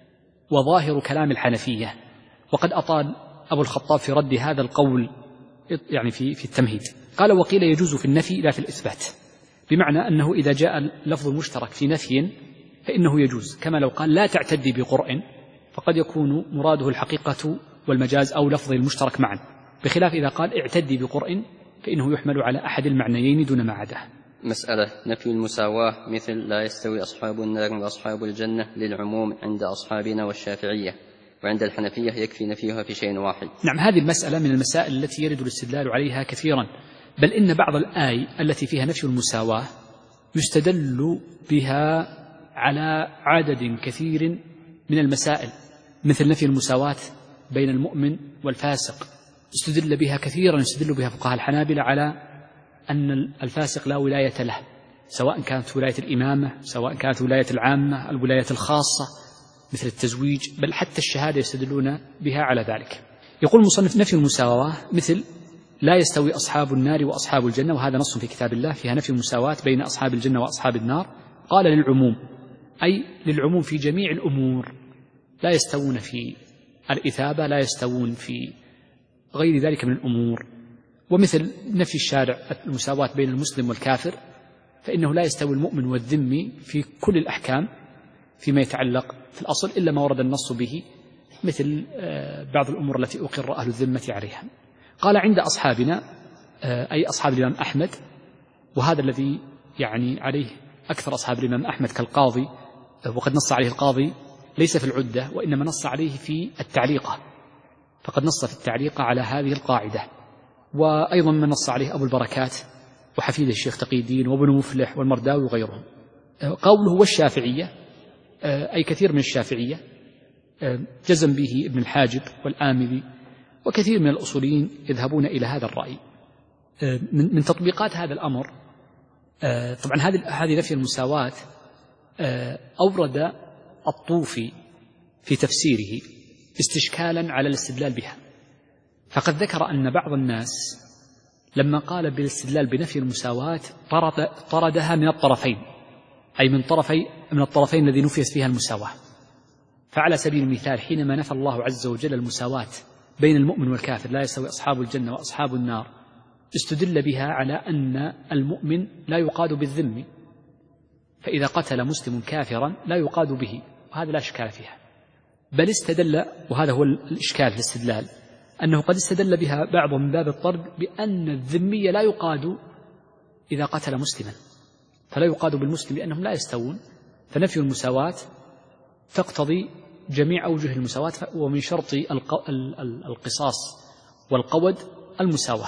وظاهر كلام الحنفية. وقد أطال أبو الخطاب في رد هذا القول يعني في في التمهيد. قال وقيل يجوز في النفي لا في الإثبات، بمعنى أنه إذا جاء اللفظ المشترك في نفي فإنه يجوز، كما لو قال لا تعتدي بقرء، فقد يكون مراده الحقيقة والمجاز أو لفظ المشترك معا، بخلاف إذا قال اعتدي بقرء فإنه يحمل على أحد المعنيين دون ما عداه. مسألة نفي المساواة، مثل لا يستوي أصحاب النار وأصحاب الجنة للعموم عند أصحابنا والشافعية، وعند الحنفية يكفي نفيها في شيء واحد. نعم، هذه المسألة من المسائل التي يرد الاستدلال عليها كثيرا، بل إن بعض الآي التي فيها نفي المساواة يستدل بها على عدد كثير من المسائل، مثل نفي المساواة بين المؤمن والفاسق، استدل بها كثيرا، يستدل بها فقهاء الحنابلة على أن الفاسق لا ولاية له، سواء كانت ولاية الإمامة، سواء كانت ولاية العامة، الولاية الخاصة مثل التزويج، بل حتى الشهادة يستدلون بها على ذلك. يقول المصنف نفي المساواة مثل لا يستوي أصحاب النار وأصحاب الجنة، وهذا نص في كتاب الله فيها نفي المساواة بين أصحاب الجنة وأصحاب النار. قال للعموم، أي للعموم في جميع الأمور، لا يستوون في الإثابة، لا يستوون في غير ذلك من الأمور. ومثل نفي الشارع المساواة بين المسلم والكافر، فإنه لا يستوي المؤمن والذمي في كل الأحكام فيما يتعلق في الأصل إلا ما ورد النص به، مثل بعض الأمور التي أقر أهل الذمة عليها. قال عند أصحابنا، أي أصحاب الإمام أحمد، وهذا الذي يعني عليه أكثر أصحاب الإمام أحمد كالقاضي، وقد نص عليه القاضي ليس في العدة وإنما نص عليه في التعليقة، فقد نص في التعليقة على هذه القاعدة. وأيضا من نص عليه أبو البركات وحفيد الشيخ تقي الدين وابن مفلح والمرداوي وغيرهم. قوله والشافعية، أي كثير من الشافعية، جزم به ابن الحاجب والآملي وكثير من الأصوليين يذهبون إلى هذا الرأي. من تطبيقات هذا الأمر، طبعا هذه نفي المساواة أورد الطوفي في تفسيره استشكالا على الاستدلال بها، فقد ذكر أن بعض الناس لما قال بالاستدلال بنفي المساواة طرد طردها من الطرفين، أي من طرفي من الطرفين الذي نفيت فيها المساواة. فعلى سبيل المثال حينما نفى الله عز وجل المساواة بين المؤمن والكافر، لا يستوي أصحاب الجنة وأصحاب النار، استدل بها على أن المؤمن لا يقاد بالذم، فإذا قتل مسلم كافرا لا يقاد به، وهذا لا إشكال فيها. بل استدل، وهذا هو الإشكال في الاستدلال، أنه قد استدل بها بعض من باب الطرد بأن الذمي لا يقاد إذا قتل مسلما، فلا يقاد بالمسلم لأنهم لا يستوون، فنفي المساواة تقتضي جميع أوجه المساواة، ومن شرط القصاص والقود المساواة.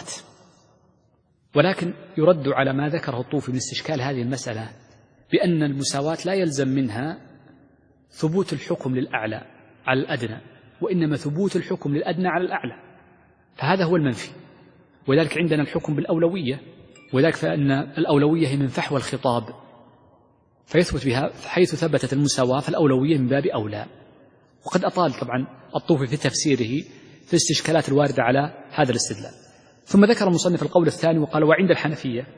ولكن يرد على ما ذكره الطوفي من استشكال هذه المسألة بأن المساواة لا يلزم منها ثبوت الحكم للأعلى على الأدنى، وإنما ثبوت الحكم للأدنى على الأعلى، فهذا هو المنفي. وذلك عندنا الحكم بالأولوية، وذلك فإن الأولوية هي من فحوى الخطاب، فيثبت بها حيث ثبتت المساواة فالأولوية من باب أولى. وقد أطال طبعا الطوفي في تفسيره في الاستشكالات الواردة على هذا الاستدلال. ثم ذكر المصنف القول الثاني وقال وعند الحنفية،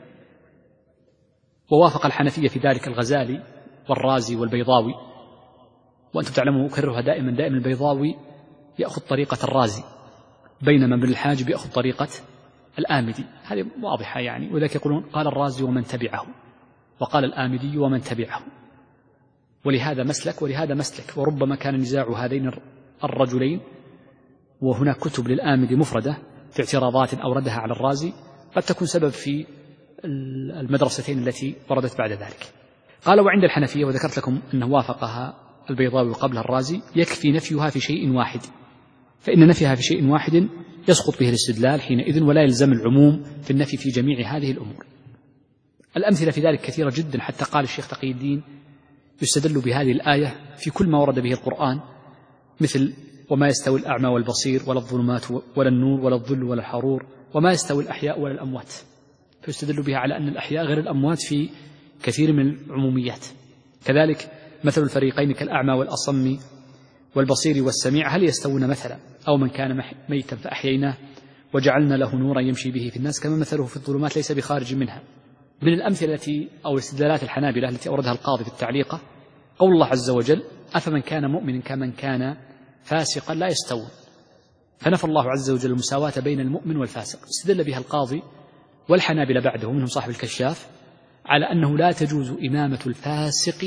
ووافق الحنفية في ذلك الغزالي والرازي والبيضاوي، وأنتم تعلمون أكررها دائما دائما البيضاوي يأخذ طريقة الرازي، بينما ابن الحاجب يأخذ طريقة الآمدي، هذه واضحة يعني. وذلك يقولون قال الرازي ومن تبعه، وقال الآمدي ومن تبعه، ولهذا مسلك ولهذا مسلك. وربما كان نزاع هذين الرجلين، وهناك كتب للآمدي مفردة في اعتراضات أوردها على الرازي قد تكون سبب في المدرستين التي وردت بعد ذلك. قال وعند الحنفية، وذكرت لكم أنه وافقها البيضاوي قبلها الرازي، يكفي نفيها في شيء واحد، فإن نفيها في شيء واحد يسقط به الاستدلال حينئذ، ولا يلزم العموم في النفي في جميع هذه الأمور. الأمثلة في ذلك كثيرة جدا، حتى قال الشيخ تقي الدين يستدل بهذه الآية في كل ما ورد به القرآن، مثل وما يستوي الأعمى والبصير ولا الظلمات ولا النور ولا الظل ولا الحرور، وما يستوي الأحياء ولا الأموات، فيستدل بها على أن الأحياء غير الأموات في كثير من العموميات. كذلك مثل الفريقين كالأعمى والأصم والبصير والسميع هل يستوون مثلا؟ أو من كان ميتا فأحييناه وجعلنا له نورا يمشي به في الناس كما مثله في الظلمات ليس بخارج منها. من الأمثلة التي أو استدلالات الحنابلة التي أوردها القاضي في التعليقة قول الله عز وجل: أفمن كان مؤمنا كمن كان فاسقا لا يستوون، فنفى الله عز وجل المساواة بين المؤمن والفاسق. استدل بها القاضي والحنابلة بعده منهم صاحب الكشاف على أنه لا تجوز إمامة الفاسق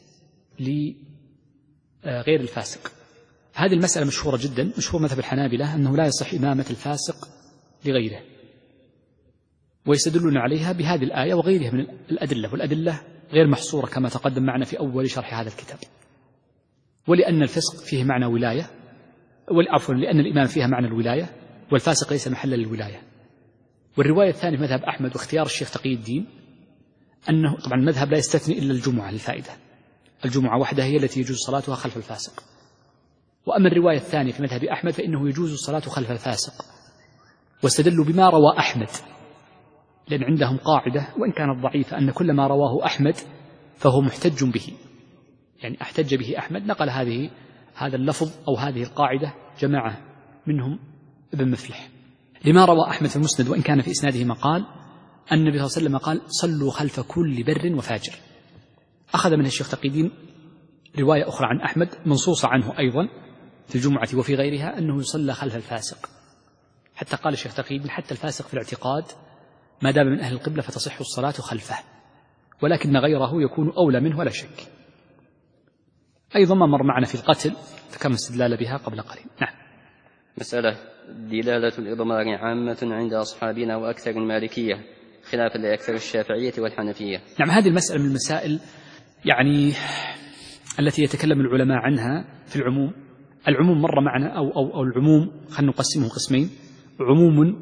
لغير الفاسق. هذه المسألة مشهورة جدا، مشهور مذهب الحنابلة أنه لا يصح إمامة الفاسق لغيره، ويستدلون عليها بهذه الآية وغيرها من الأدلة، والأدلة غير محصورة كما تقدم معنا في أول شرح هذا الكتاب. ولأن الفسق فيه معنى ولاية، والعفو لأن الإمام فيها معنى الولاية والفاسق ليس محلا للولاية. والرواية الثانية مذهب أحمد واختيار الشيخ تقي الدين أنه طبعا المذهب لا يستثني إلا الجمعة للفائدة، الجمعة وحدها هي التي يجوز صلاتها خلف الفاسق. وأما الرواية الثانية في مذهب أحمد فإنه يجوز الصلاة خلف الفاسق، واستدلوا بما روى أحمد، لأن عندهم قاعدة وإن كانت ضعيفة أن كل ما رواه أحمد فهو محتج به، يعني احتج به أحمد، نقل هذه هذا اللفظ أو هذه القاعدة جماعة منهم ابن مفلح لما روى أحمد في المسند وإن كان في إسناده مقال أن النبي صلى الله عليه وسلم قال: صلوا خلف كل بر وفاجر. أخذ منها الشيخ تقي الدين رواية أخرى عن أحمد منصوصة عنه أيضا في الجمعة وفي غيرها أنه يصلى خلف الفاسق، حتى قال الشيخ تقي الدين: حتى الفاسق في الاعتقاد ما دام من أهل القبلة فتصح الصلاة خلفه، ولكن غيره يكون أولى منه ولا شك. أيضا ما مر معنا في القتل فكم استدلال بها قبل قليل. نعم. مسألة: دلالة الإضمار عامة عند أصحابنا وأكثر المالكية خلافا لأكثر الشافعية والحنفية. نعم، هذه المسألة من المسائل يعني التي يتكلم العلماء عنها في العموم. العموم مر معنا أو, أو, أو العموم خلينا نقسمه قسمين: عموم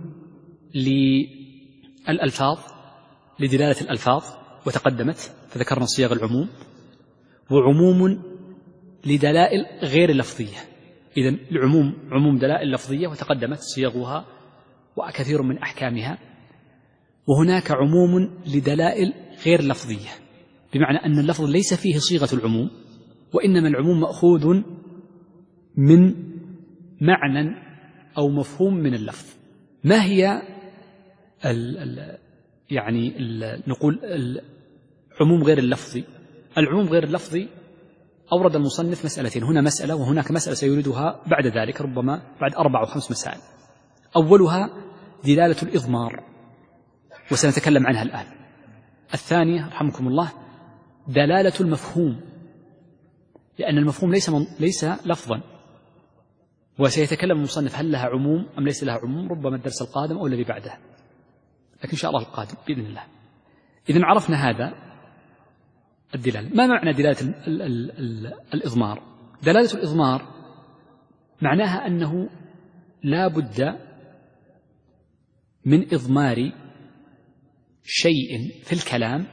للألفاظ لدلالة الألفاظ وتقدمت فذكرنا صيغ العموم، وعموم لدلائل غير اللفظية. إذن العموم عموم دلائل لفظية وتقدمت صيغها وكثير من أحكامها، وهناك عموم لدلائل غير لفظية، بمعنى أن اللفظ ليس فيه صيغة العموم، وإنما العموم مأخوذ من معنى أو مفهوم من اللفظ. ما هي ال ال يعني ال نقول العموم غير اللفظي؟ العموم غير اللفظي أورد المصنف مسألتين، هنا مسألة وهناك مسألة سيريدها بعد ذلك ربما بعد أربع أو خمس مسائل. أولها دلالة الإضمار وسنتكلم عنها الآن. الثانية رحمكم الله دلالة المفهوم، لأن المفهوم ليس من ليس لفظا، وسيتكلم المصنف هل لها عموم أم ليس لها عموم، ربما الدرس القادم أو الذي بعده، لكن إن شاء الله القادم بإذن الله. إذن عرفنا هذا الدلالة. ما معنى دلالة ال ال ال ال الإضمار؟ دلالة الإضمار معناها أنه لا بد من إضمار شيء في الكلام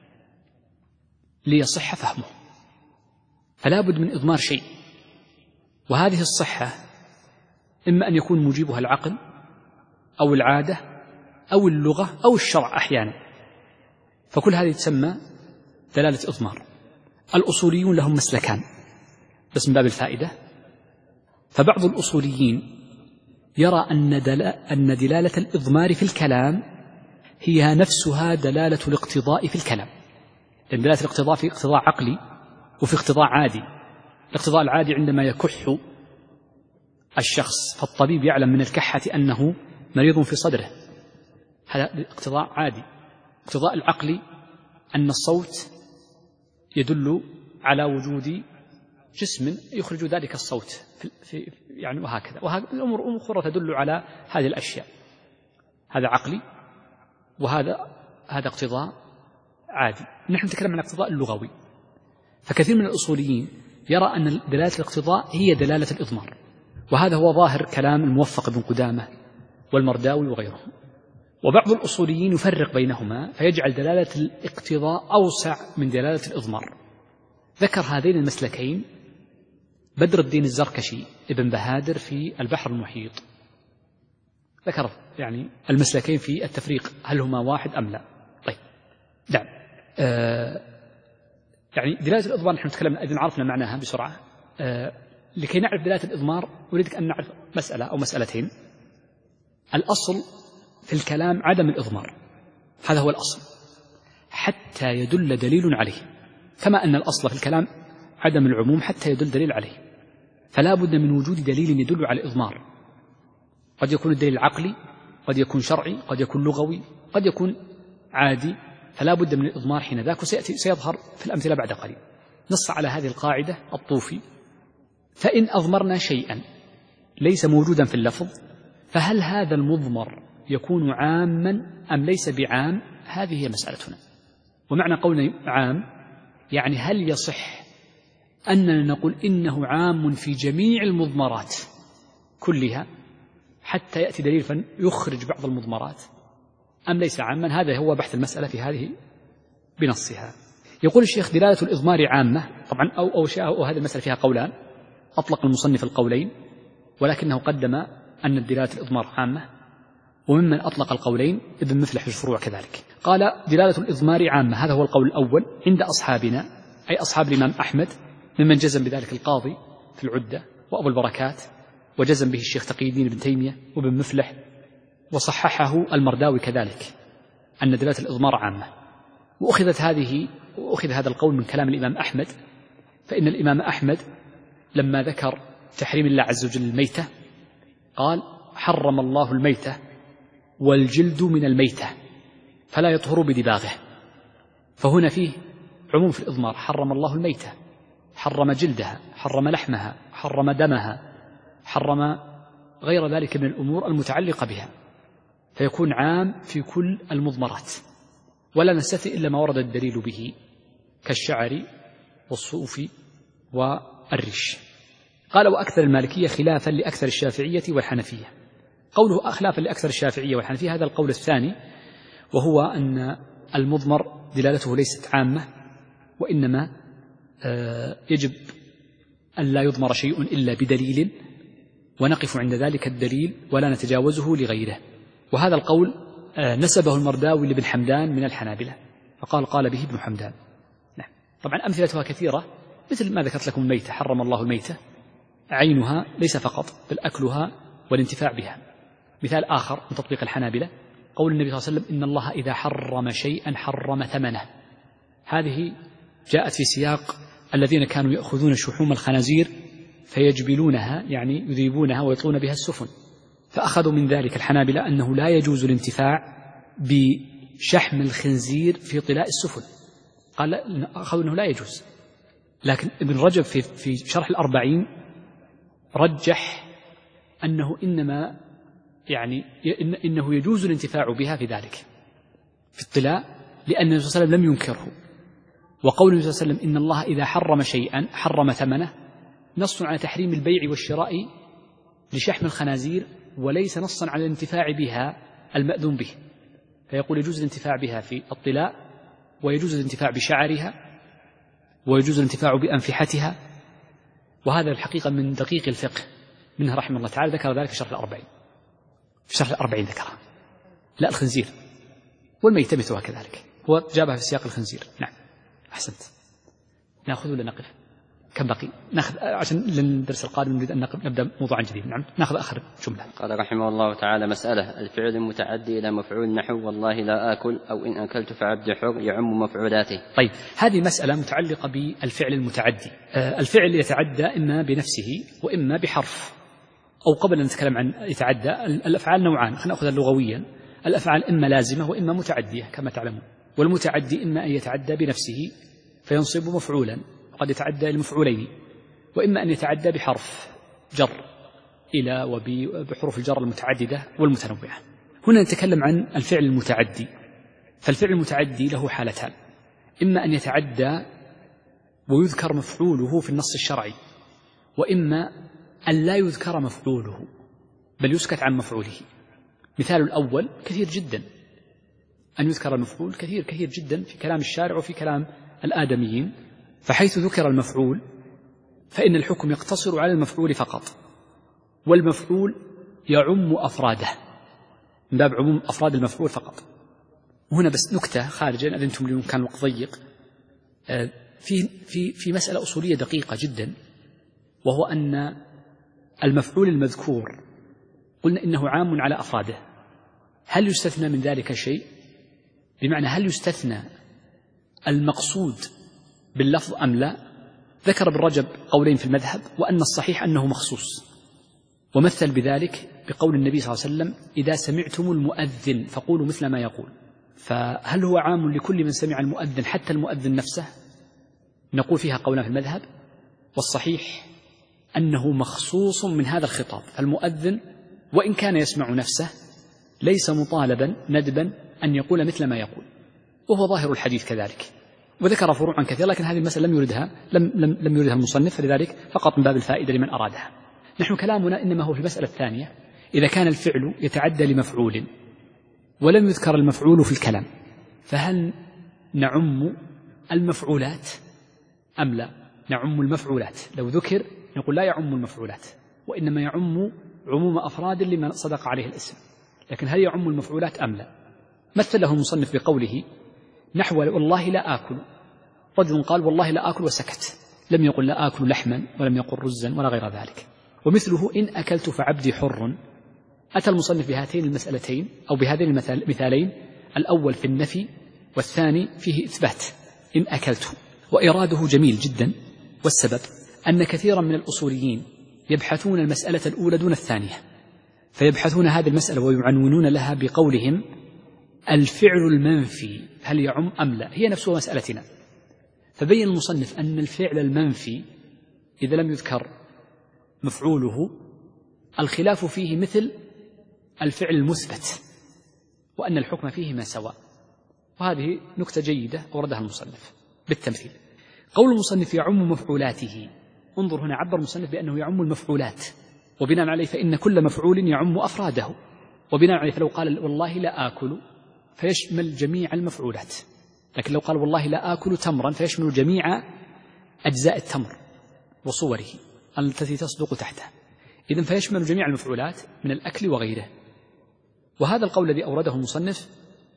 ليصح فهمه، فلا بد من إضمار شيء، وهذه الصحة إما أن يكون موجبها العقل أو العادة أو اللغة أو الشرع أحيانا، فكل هذه تسمى دلالة إضمار. الأصوليون لهم مسلكان بس من باب الفائدة، فبعض الأصوليين يرى أن, دلا أن دلالة الإضمار في الكلام هي نفسها دلالة الاقتضاء في الكلام، لأن دلالة الاقتضاء في اقتضاء عقلي وفي اقتضاء عادي. الاقتضاء العادي عندما يكح الشخص فالطبيب يعلم من الكحة أنه مريض في صدره، هذا اقتضاء عادي. اقتضاء العقلي أن الصوت يدل على وجود جسم يخرج ذلك الصوت في يعني وهكذا، وهكذا الأمور أخرى تدل على هذه الأشياء، هذا عقلي وهذا هذا اقتضاء عادي. نحن نتكلم عن الاقتضاء اللغوي، فكثير من الأصوليين يرى أن دلالة الاقتضاء هي دلالة الإضمار، وهذا هو ظاهر كلام الموفق بن قدامة والمرداوي وغيرهم. وبعض الأصوليين يفرق بينهما فيجعل دلالة الاقتضاء أوسع من دلالة الإضمار. ذكر هذين المسلكين بدر الدين الزركشي ابن بهادر في البحر المحيط، ذكر يعني المسلكين في التفريق هل هما واحد أم لا. طيب نعم. آه يعني دلالة الإضمار نحن نتكلم إذن عرفنا معناها بسرعة. آه لكي نعرف دلالة الإضمار أريدك أن نعرف مسألة أو مسألتين. الأصل في الكلام عدم الإضمار، هذا هو الأصل حتى يدل دليل عليه، كما أن الأصل في الكلام عدم العموم حتى يدل دليل عليه. فلا بد من وجود دليل يدل على الإضمار، قد يكون الدليل العقلي، قد يكون شرعي، قد يكون لغوي، قد يكون عادي، فلا بد من الإضمار حين ذاك، وسيأتي سيظهر في الأمثلة بعد قليل. نص على هذه القاعدة الطوفي: فإن أضمرنا شيئا ليس موجودا في اللفظ فهل هذا المضمر يكون عاما أم ليس بعام؟ هذه هي مسألتنا. ومعنى قولنا عام يعني هل يصح أننا نقول إنه عام في جميع المضمرات كلها حتى يأتي دليل فيخرج بعض المضمرات، أم ليس عاما؟ هذا هو بحث المسألة في هذه بنصها. يقول الشيخ: دلالة الإضمار عامة. طبعا أو, أو, أو هذه المسألة فيها قولان، أطلق المصنف القولين ولكنه قدم أن دلالة الإضمار عامة، وممن أطلق القولين ابن مفلح في الفروع كذلك. قال: دلالة الإضمار عامة، هذا هو القول الأول عند أصحابنا، أي أصحاب الإمام أحمد، ممن جزم بذلك القاضي في العدة وأبو البركات، وجزم به الشيخ تقي الدين ابن تيمية وابن مفلح، وصححه المرداوي كذلك أن دلالة الإضمار عامة. وأخذت هذه وأخذ هذا القول من كلام الإمام أحمد، فإن الإمام أحمد لما ذكر تحريم الله عز وجل الميتة قال: حرم الله الميتة والجلد من الميتة فلا يطهر بدباغه. فهنا فيه عموم في الإضمار، حرم الله الميتة، حرم جلدها، حرم لحمها، حرم دمها، حرم غير ذلك من الأمور المتعلقة بها، فيكون عام في كل المضمرات، ولا نستثني إلا ما ورد الدليل به كالشعر والصوف والريش. قال: وأكثر المالكية خلافا لأكثر الشافعية والحنفية. قوله خلافا لأكثر الشافعية والحنفية هذا القول الثاني، وهو أن المضمر دلالته ليست عامة، وإنما يجب أن لا يضمر شيء إلا بدليل، ونقف عند ذلك الدليل ولا نتجاوزه لغيره. وهذا القول نسبه المرداوي لابن حمدان من الحنابلة، فقال قال به ابن حمدان. نعم. طبعا أمثلتها كثيرة، مثل ما ذكرت لكم الميتة، حرم الله الميتة، عينها ليس فقط بل أكلها والانتفاع بها. مثال آخر من تطبيق الحنابلة قول النبي صلى الله عليه وسلم: إن الله إذا حرم شيئا حرم ثمنه. هذه جاءت في سياق الذين كانوا يأخذون شحوم الخنازير فيجبلونها، يعني يذيبونها ويطلون بها السفن، فأخذوا من ذلك الحنابلة أنه لا يجوز الانتفاع بشحم الخنزير في طلاء السفن، قال أخذوا أنه لا يجوز. لكن ابن رجب في في شرح الأربعين رجح أنه إنما يعني إن إنه يجوز الانتفاع بها في ذلك في الطلاء، لأن النبي صلى الله عليه وسلم لم ينكره. وقول النبي صلى الله عليه وسلم: إن الله إذا حرم شيئا حرم ثمنه، نص على تحريم البيع والشراء لشحم الخنازير، وليس نصا على الانتفاع بها المأذون به. فيقول يجوز الانتفاع بها في الطلاء، ويجوز الانتفاع بشعرها، ويجوز الانتفاع بأنفحتها. وهذا الحقيقة من دقيق الفقه منه رحمه الله تعالى، ذكر ذلك في شرح الأربعين. في شرح الأربعين ذكرها، لا الخنزير والميتة مثلها كذلك، هو جابها في سياق الخنزير. نعم أحسنت. نأخذ ولا نقف؟ كم بقي؟ نأخذ عشان للدرس القادم نريد أن نبدأ موضوعا جديد. نعم نأخذ آخر جملة. قال رحمه الله تعالى: مسألة الفعل المتعدي إلى مفعول نحو والله لا آكل أو إن أكلت فعبد حر يعم مفعولاته. طيب، هذه مسألة متعلقة بالفعل المتعدي. آه الفعل يتعدى إما بنفسه وإما بحرف. أو قبل أن نتكلم عن يتعدى، الأفعال نوعان، خلينا نأخذ لغويا. الأفعال إما لازمة وإما متعدية كما تعلمون. والمتعدي إما أن يتعدى بنفسه فينصب مفعولا، وقد يتعدى المفعولين، وإما أن يتعدى بحرف جر إلى وبحروف الجر المتعددة والمتنوعة. هنا نتكلم عن الفعل المتعدي. فالفعل المتعدي له حالتان: إما أن يتعدى ويذكر مفعوله في النص الشرعي، وإما أن لا يذكر مفعوله بل يسكت عن مفعوله. مثال الأول كثير جدا، أن يذكر المفعول كثير كثير جدا في كلام الشارع وفي كلام الآدميين، فحيث ذكر المفعول فإن الحكم يقتصر على المفعول فقط، والمفعول يعم أفراده من باب عموم أفراد المفعول فقط. وهنا بس نكتة خارجة، أذنتم لي كان الوقت ضيق، في في في مسألة أصولية دقيقة جدا، وهو أن المفعول المذكور قلنا إنه عام على أفراده، هل يستثنى من ذلك شيء؟ بمعنى هل يستثنى المقصود باللفظ أم لا؟ ذكر ابن رجب قولين في المذهب، وأن الصحيح أنه مخصوص، ومثل بذلك بقول النبي صلى الله عليه وسلم: إذا سمعتم المؤذن فقولوا مثل ما يقول. فهل هو عام لكل من سمع المؤذن حتى المؤذن نفسه؟ نقول فيها قولنا في المذهب، والصحيح أنه مخصوص من هذا الخطاب، فالمؤذن وإن كان يسمع نفسه ليس مطالبا ندبا أن يقول مثل ما يقول، وهو ظاهر الحديث كذلك. وذكر فروعا كثيرة، لكن هذه المسألة لم يردها لم, لم, لم يردها المصنف، فلذلك فقط من باب الفائدة لمن أرادها. نحن كلامنا إنما هو في المسألة الثانية، إذا كان الفعل يتعدى لمفعول ولم يذكر المفعول في الكلام، فهل نعم المفعولات أم لا؟ نعم المفعولات، لو ذكر نقول لا يعم المفعولات، وإنما يعم عموم أفراد لمن صدق عليه الاسم. لكن هل يعم المفعولات أم لا؟ مثل له المصنف بقوله نحو والله لا آكل، رجل قال والله لا آكل وسكت، لم يقل لا آكل لحما ولم يقل رزا ولا غير ذلك. ومثله إن أكلت فعبدي حر. أتى المصنف بهاتين المسألتين أو بهذين المثالين، الأول في النفي والثاني فيه إثبات إن أكلت، وإراده جميل جدا. والسبب أن كثيرا من الأصوليين يبحثون المسألة الأولى دون الثانية، فيبحثون هذه المسألة ويعنونون لها بقولهم الفعل المنفي هل يعم أم لا، هي نفسها مسألتنا. فبين المصنف أن الفعل المنفي إذا لم يذكر مفعوله الخلاف فيه مثل الفعل المثبت، وأن الحكم فيهما سواء. وهذه نكتة جيدة أوردها المصنف بالتمثيل. قول المصنف يعم مفعولاته، انظر هنا عبر المصنف بأنه يعم المفعولات، وبناء عليه فإن كل مفعول يعم أفراده، وبناء عليه فلو قال والله لا آكل فيشمل جميع المفعولات، لكن لو قال والله لا آكل تمرا فيشمل جميع أجزاء التمر وصوره التي تصدق تحته، إذن فيشمل جميع المفعولات من الأكل وغيره. وهذا القول الذي أورده المصنف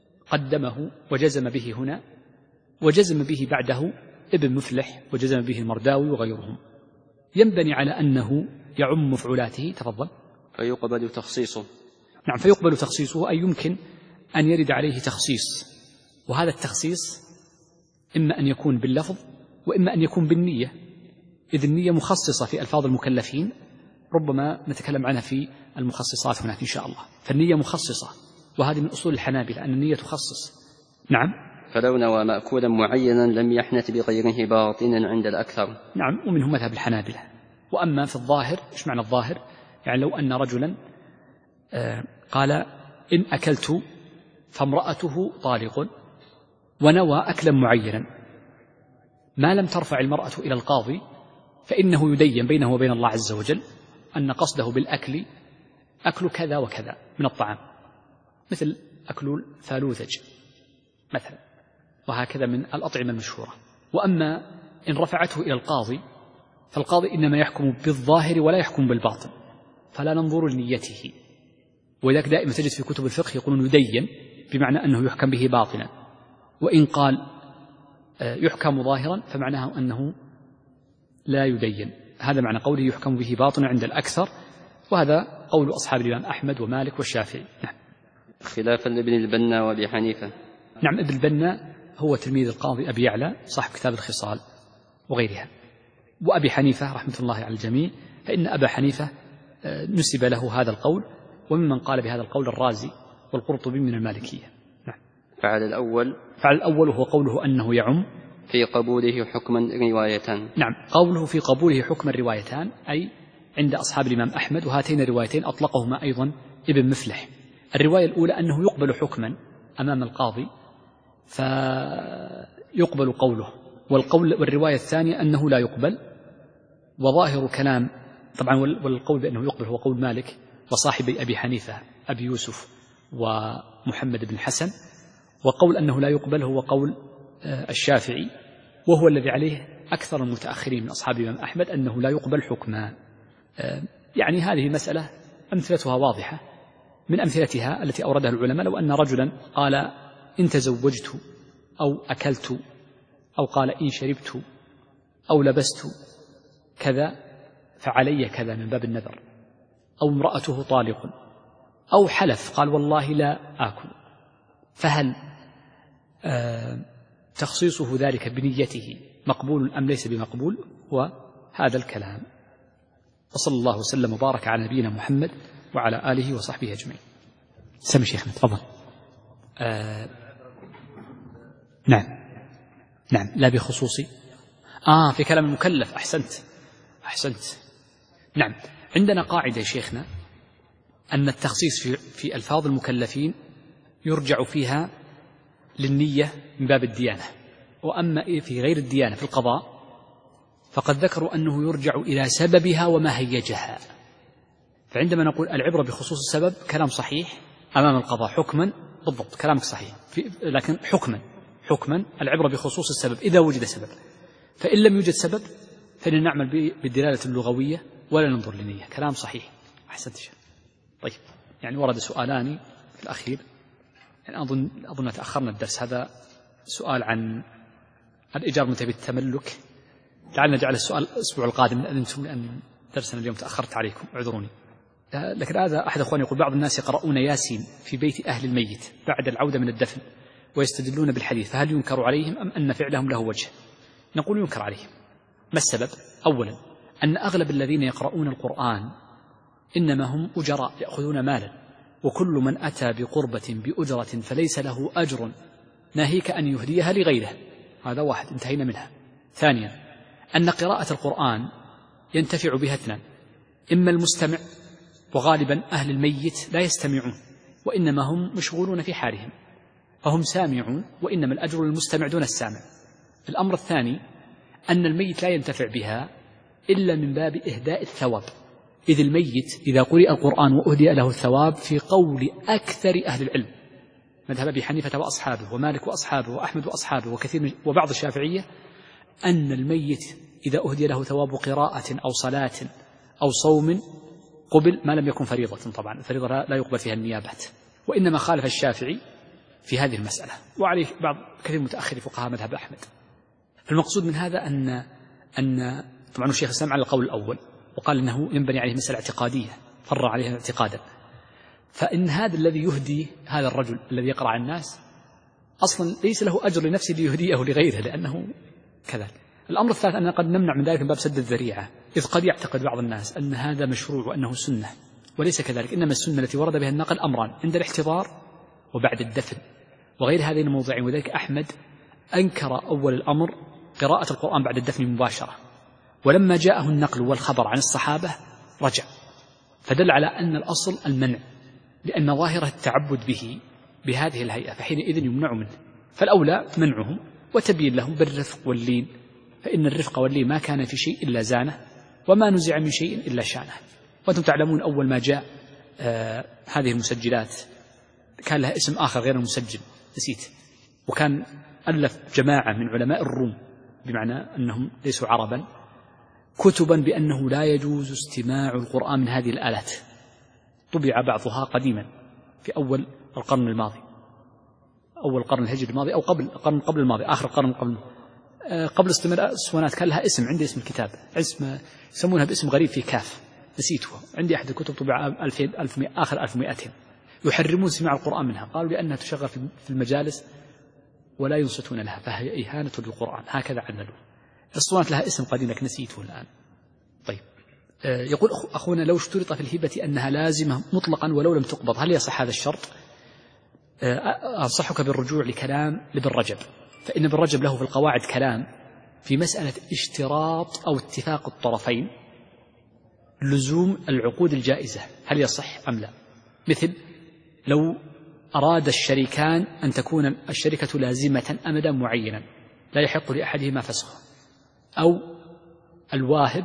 قدمه وجزم به هنا، وجزم به بعده ابن مفلح، وجزم به المرداوي وغيرهم، ينبني على أنه يعم مفعولاته. تفضل. فيقبل تخصيصه. نعم، فيقبل تخصيصه، أي يمكن أن يرد عليه تخصيص، وهذا التخصيص إما أن يكون باللفظ وإما أن يكون بالنية، إذ النية مخصصة في ألفاظ المكلفين، ربما نتكلم عنها في المخصصات هناك إن شاء الله. فالنية مخصصة، وهذه من أصول الحنابلة أن النية تخصص. نعم. فلو نوى مأكولا معينا لم يحنث بغيره باطنا عند الأكثر. نعم، ومنه مذهب الحنابلة. وأما في الظاهر، إيش معنى الظاهر؟ يعني لو أن رجلا قال إن أكلت فامرأته طالق، ونوى أكلا معينا، ما لم ترفع المرأة إلى القاضي فإنه يدين بينه وبين الله عز وجل أن قصده بالأكل أكل كذا وكذا من الطعام، مثل أكل الفالوذج مثلا، وهكذا من الأطعمة المشهورة. وأما إن رفعته إلى القاضي فالقاضي إنما يحكم بالظاهر ولا يحكم بالباطن، فلا ننظر لنيته. ولذلك دائما تجد في كتب الفقه يقولون يدين، بمعنى أنه يحكم به باطنا، وإن قال يحكم ظاهرا فمعناه أنه لا يدين. هذا معنى قوله يحكم به باطنا عند الأكثر، وهذا قول أصحاب الإمام أحمد ومالك والشافعي. نعم. خلافا لابن البنا وأبي حنيفة. نعم، ابن البنا هو تلميذ القاضي أبي يعلى صاحب كتاب الخصال وغيرها. وأبي حنيفة رحمة الله على الجميع، فإن أبا حنيفة نسب له هذا القول، وممن قال بهذا القول الرازي والقرطبي من المالكية. نعم. فعل الأول فعل الأول هو قوله أنه يعم في قبوله حكما روايتان. نعم، قوله في قبوله حكما روايتان، أي عند أصحاب الإمام أحمد، وهاتين الروايتين أطلقهما أيضا ابن مفلح. الرواية الأولى أنه يقبل حكما أمام القاضي فيقبل قوله، والقول والرواية الثانية أنه لا يقبل. وظاهر كلام طبعا، والقول بأنه يقبل هو قول مالك وصاحبي أبي حنيفة أبي يوسف ومحمد بن الحسن، وقول أنه لا يقبل هو قول الشافعي، وهو الذي عليه أكثر المتأخرين من أصحاب الإمام أحمد، أنه لا يقبل حكما. يعني هذه مسألة أمثلتها واضحة. من أمثلتها التي أوردها العلماء لو أن رجلا قال إن تزوجت أو أكلت، أو قال إن شربت أو لبست كذا فعلي كذا من باب النذر، أو امرأته طالق، أو حلف قال والله لا آكل، فهل آه تخصيصه ذلك بنيته مقبول أم ليس بمقبول؟ وهذا الكلام. وصلى الله وسلم وبارك على نبينا محمد وعلى آله وصحبه أجمعين. سمي شيخنا تفضل. آه نعم نعم لا بخصوصي آه في كلام المكلف. أحسنت أحسنت نعم. عندنا قاعدة يا شيخنا أن التخصيص في, في ألفاظ المكلفين يرجع فيها للنية من باب الديانة، وأما في غير الديانة في القضاء فقد ذكروا أنه يرجع إلى سببها وما هيجها. فعندما نقول العبرة بخصوص السبب كلام صحيح أمام القضاء حكما، بالضبط كلامك صحيح، لكن حكما حكما العبرة بخصوص السبب إذا وجد سبب، فإن لم يوجد سبب فلنعمل بالدلالة اللغوية ولا ننظر لنية. كلام صحيح أحسنت شيء. طيب يعني ورد سؤالان في الأخير، يعني أظن أظن تأخرنا الدرس. هذا سؤال عن الإيجار متى بالتملك، لعلنا نجعل السؤال الأسبوع القادم أنتم لأن درسنا اليوم تأخرت عليكم اعذروني. لكن هذا أحد أخواني يقول بعض الناس يقرؤون ياسين في بيت أهل الميت بعد العودة من الدفن ويستدلون بالحديث، فهل ينكر عليهم أم أن فعلهم له وجه؟ نقول ينكر عليهم. ما السبب؟ أولا أن أغلب الذين يقرؤون القرآن إنما هم أجراء يأخذون مالا، وكل من أتى بقربة بأجرة فليس له أجر ناهيك أن يهديها لغيره. هذا واحد انتهينا منها. ثانيا أن قراءة القرآن ينتفع بها اثنان، إما المستمع، وغالبا أهل الميت لا يستمعون وإنما هم مشغولون في حالهم فهم سامعون، وإنما الأجر للمستمع دون السامع. الأمر الثاني أن الميت لا ينتفع بها إلا من باب إهداء الثواب، إذ الميت إذا قرئ القرآن وأهدي له الثواب في قول أكثر أهل العلم مذهب أبي حنيفة وأصحابه ومالك وأصحابه وأحمد وأصحابه وكثير وبعض الشافعية، أن الميت إذا أهدي له ثواب قراءة أو صلاة أو صوم قبل، ما لم يكن فريضة. طبعا الفريضة لا يقبل فيها النيابات، وإنما خالف الشافعي في هذه المسألة، وعليه بعض كثير متأخر فقهاء مذهب أحمد. فالمقصود من هذا أن أن طبعا الشيخ الإسلام على القول الأول وقال إنه ينبني عليه مسألة اعتقادية فر عليها اعتقادا، فإن هذا الذي يهدي هذا الرجل الذي يقرأ على الناس أصلا ليس له أجر لنفسه ليهديه لغيره لأنه كذلك. الأمر الثالث أننا قد نمنع من ذلك من باب سد الذريعة، إذ قد يعتقد بعض الناس أن هذا مشروع وأنه سنة، وليس كذلك. إنما السنة التي ورد بها النقل أمران: عند الاحتضار وبعد الدفن وغير هذين الموضعين. وذلك أحمد أنكر أول الأمر قراءة القرآن بعد الدفن مباشرة، ولما جاءه النقل والخبر عن الصحابة رجع، فدل على أن الأصل المنع، لأن ظاهرة التعبد به بهذه الهيئة فحينئذ يمنع منه. فالأولى منعهم وتبين لهم بالرفق واللين، فإن الرفق واللين ما كان في شيء إلا زانه، وما نزع من شيء إلا شانه. وأنتم تعلمون أول ما جاء آه هذه المسجلات كان لها اسم آخر غير المسجل نسيت، وكان ألف جماعة من علماء الروم بمعنى أنهم ليسوا عربا كتبا بأنه لا يجوز استماع القرآن من هذه الآلات، طبع بعضها قديما في أول القرن الماضي، أول القرن الهجري الماضي أو قبل القرن قبل الماضي، آخر القرن قبل قبل استمرار الأسوانات. كان لها اسم، عندي اسم الكتاب، اسم يسمونها باسم غريب في كاف نسيته، عندي أحد الكتب طبع ألفين ألف آخر ألف ومئتين، يحرمون سماع القرآن منها، قالوا لأنها تشغل في المجالس ولا ينصتون لها فهي إهانة للقرآن، هكذا عللوا. الأسوانات لها اسم قديم لكن نسيته الآن. طيب يقول أخونا لو اشترط في الهبة أنها لازمة مطلقا ولو لم تقبض هل يصح هذا الشرط؟ أنصحك بالرجوع لكلام لابن رجب، فإن ابن رجب له في القواعد كلام في مسألة اشتراط أو اتفاق الطرفين لزوم العقود الجائزة هل يصح أم لا. مثل لو أراد الشريكان أن تكون الشركة لازمة أمدا معينا لا يحق لأحدهما فسخه، أو الواهب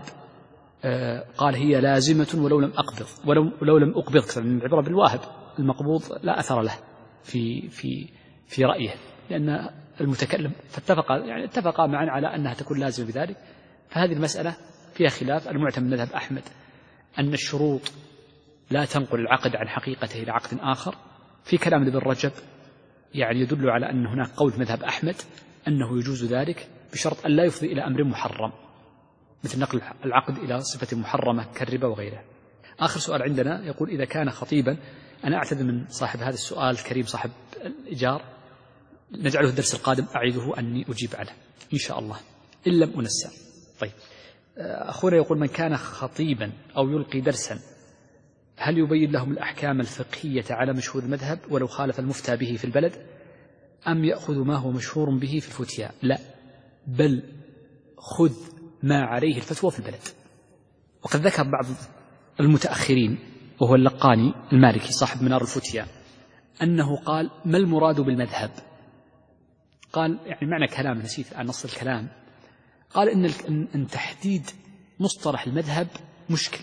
قال هي لازمة ولو لم أقبض ولو, ولو لم أقبض، من العبرة بالواهب، المقبوض لا أثر له في في في رأيه لأن المتكلم، فاتفق يعني اتفقا معا على أنها تكون لازمة بذلك. فهذه المسألة فيها خلاف، المعتمد مذهب أحمد أن الشروط لا تنقل العقد عن حقيقته إلى عقد آخر، في كلام ابن رجب يعني يدل على أن هناك قول مذهب أحمد أنه يجوز ذلك بشرط أن لا يفضي إلى أمر محرم، مثل نقل العقد إلى صفة محرمة كالربا وغيره. آخر سؤال عندنا يقول: إذا كان خطيبا، أنا أعتذر من صاحب هذا السؤال الكريم صاحب الإيجار، نجعله الدرس القادم أعيده أني أجيب عنه إن شاء الله إن لم أنسى. طيب، أخونا يقول: من كان خطيبا أو يلقي درسا هل يبين لهم الأحكام الفقهية على مشهور المذهب ولو خالف المفتى به في البلد، أم يأخذ ما هو مشهور به في الفتيا؟ لا، بل خذ ما عليه الفتوى في البلد. وقد ذكر بعض المتأخرين وهو اللقاني المالكي صاحب منار الفتيا أنه قال: ما المراد بالمذهب؟ قال يعني معنى كلام، نسيت عن نص الكلام، قال إن, إن تحديد مصطلح المذهب مشكل،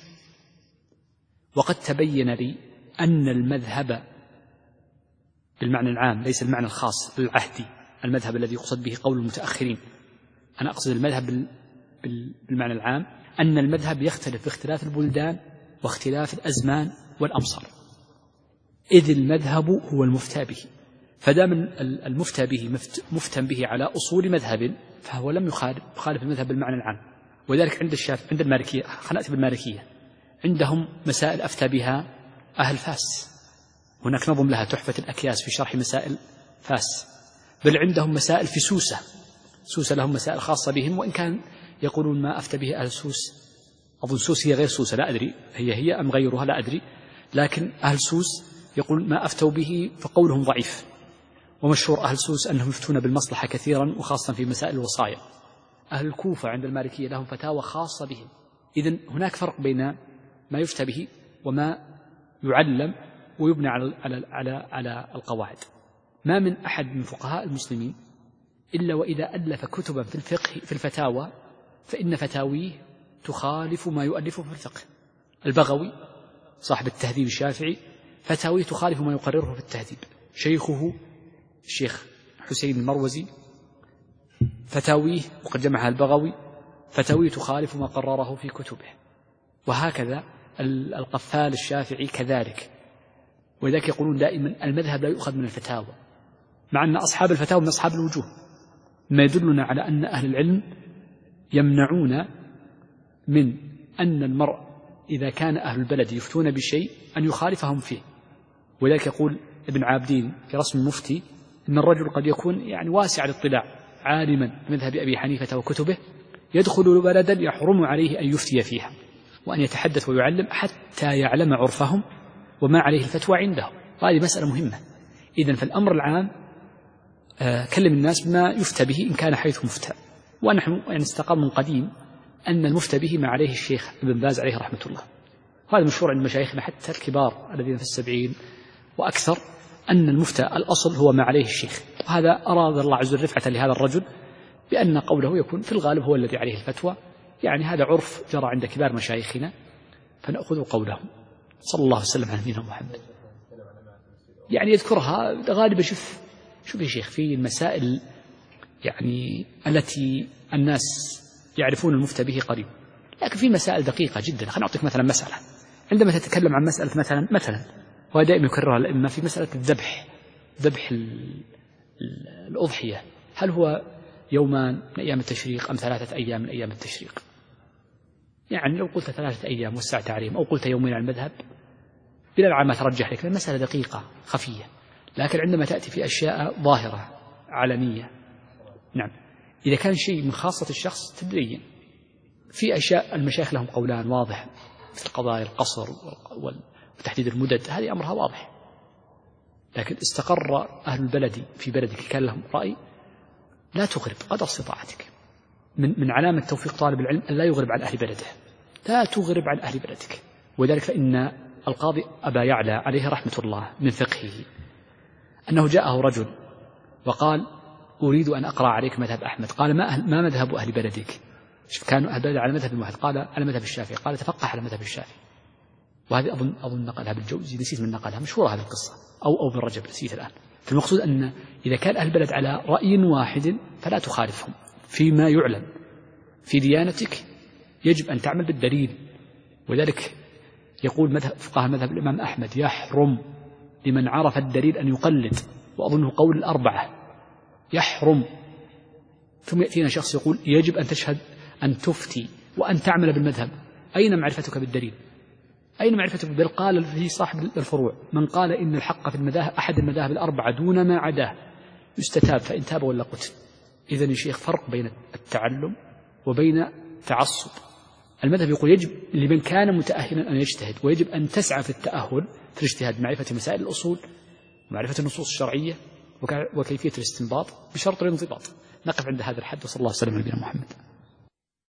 وقد تبين لي أن المذهب بالمعنى العام ليس المعنى الخاص العهدي، المذهب الذي يقصد به قول المتأخرين، أنا أقصد المذهب بالمعنى العام، أن المذهب يختلف باختلاف البلدان واختلاف الأزمان والأمصار، إذ المذهب هو المفتى به، فدام المفتى به مفتى به على أصول مذهب فهو لم يخالف المذهب بالمعنى العام. وذلك عند الشافعي عند المالكية، خلأت بالمالكية عندهم مسائل أفتى بها أهل فاس، هناك نظم لها تحفة الأكياس في شرح مسائل فاس، بل عندهم مسائل في سوسة، سوسة لهم مسائل خاصة بهم، وإن كان يقولون ما أفتى به أهل سوس، أظن سوس هي غير سوسة لا أدري هي هي أم غيرها لا أدري، لكن أهل سوس يقول ما أفتوا به فقولهم ضعيف. ومشهور أهل سوس أنهم يفتون بالمصلحة كثيرا وخاصة في مسائل الوصايا. أهل الكوفة عند المالكية لهم فتاوى خاصة بهم. إذن هناك فرق بين ما يفتى به وما يعلم ويبنى على على على على القواعد. ما من أحد من فقهاء المسلمين إلا وإذا ألف كتبا في الفقه في الفتاوى فإن فتاويه تخالف ما يؤلفه في الفقه. البغوي صاحب التهذيب الشافعي فتاويه تخالف ما يقرره في التهذيب. شيخه الشيخ حسين المروزي فتاويه وقد جمعها البغوي فتاويه تخالف ما قرره في كتبه. وهكذا القفال الشافعي كذلك. ولذلك يقولون دائما المذهب لا يؤخذ من الفتاوى، مع أن أصحاب الفتاوى من أصحاب الوجوه، ما يدلنا على أن أهل العلم يمنعون من أن المرء إذا كان أهل البلد يفتون بشيء أن يخالفهم فيه. ولذلك يقول ابن عابدين في رسم المفتي إن الرجل قد يكون يعني واسع الاطلاع عالما بمذهب أبي حنيفة وكتبه، يدخل بلدا يحرم عليه أن يفتي فيها وأن يتحدث ويعلم حتى يعلم عرفهم وما عليه الفتوى عندهم. وهذه مسألة مهمة. إذن فالأمر العام آه كلم الناس بما يفتى به إن كان حيث مفتى. ونحن يعني استقر من قديم أن المفتى به ما عليه الشيخ ابن باز عليه رحمة الله. وهذا مشهور عند مشايخنا حتى الكبار الذين في السبعين وأكثر أن المفتى الأصل هو ما عليه الشيخ. وهذا أراد الله عز وجل رفعة لهذا الرجل بأن قوله يكون في الغالب هو الذي عليه الفتوى، يعني هذا عرف جرى عند كبار مشايخنا فنأخذ قولهم. صلى الله وسلم على نبينا محمد. يعني يذكرها غالبا. شوف شوف يا شيخ في المسائل يعني التي الناس يعرفون المفتى به قريب، لكن في مسائل دقيقة جدا. خلينا نعطيك مثلا مسألة، عندما تتكلم عن مسألة مثلا مثلا وهذا دائما يكررها الأئمة في مسألة الذبح، ذبح الأضحية، هل هو يومان من أيام التشريق أم ثلاثة أيام من أيام التشريق؟ يعني لو قلت ثلاثة أيام وسعت عليهم أو قلت يومين على المذهب بلا العامة ترجح لك، المسألة دقيقة خفية. لكن عندما تأتي في أشياء ظاهرة علنية، نعم إذا كان شيء من خاصة الشخص تبين. في أشياء المشايخ لهم قولان واضح مثل قضايا القصر وتحديد المدد، هذه أمرها واضح. لكن استقر أهل البلد في بلدك كان لهم رأي، لا تغرب قدر استطاعتك. من من علامة توفيق طالب العلم أن لا يغرب عن أهل بلده، لا تغرب عن أهل بلدك. وذلك فإن القاضي أبا يعلى عليه رحمة الله من فقهه أنه جاءه رجل وقال أريد أن أقرأ عليك مذهب أحمد. قال ما, أهل ما مذهب أهل بلدك؟ كانوا أهل بلد على مذهب واحد. قال على مذهب الشافعي. قال تفقه على مذهب الشافعي. وهذه أظن أظن نقلها بالجوزي، نسيت من نقلها، مشهورة هذه القصة، أو أو بالرجب نسيت الآن. فالمقصود أن إذا كان أهل البلد على رأي واحد فلا تخالفهم فيما يعلم. في ديانتك يجب أن تعمل بالدليل. وذلك يقول مذهب فقهاء مذهب الإمام أحمد يحرم لمن عرف الدليل أن يقلد، وأظنه قول الأربعة يحرم. ثم يأتينا شخص يقول يجب أن تشهد أن تفتي وأن تعمل بالمذهب. أين معرفتك بالدليل؟ أين معرفتك؟ بل قال في صاحب الفروع من قال إن الحق في المذاهب أحد المذاهب الأربعة دون ما عداه يستتاب، فإن تاب ولا قتل. إذن يا شيخ فرق بين التعلم وبين تعصب. المذهب يقول يجب لمن كان متأهلا أن يجتهد، ويجب أن تسعى في التأهل في الاجتهاد معرفة مسائل الأصول ومعرفة النصوص الشرعية وكيفية الاستنباط بشرط الانضباط. نقف عند هذا الحد، وصلى الله وسلم على نبينا محمد.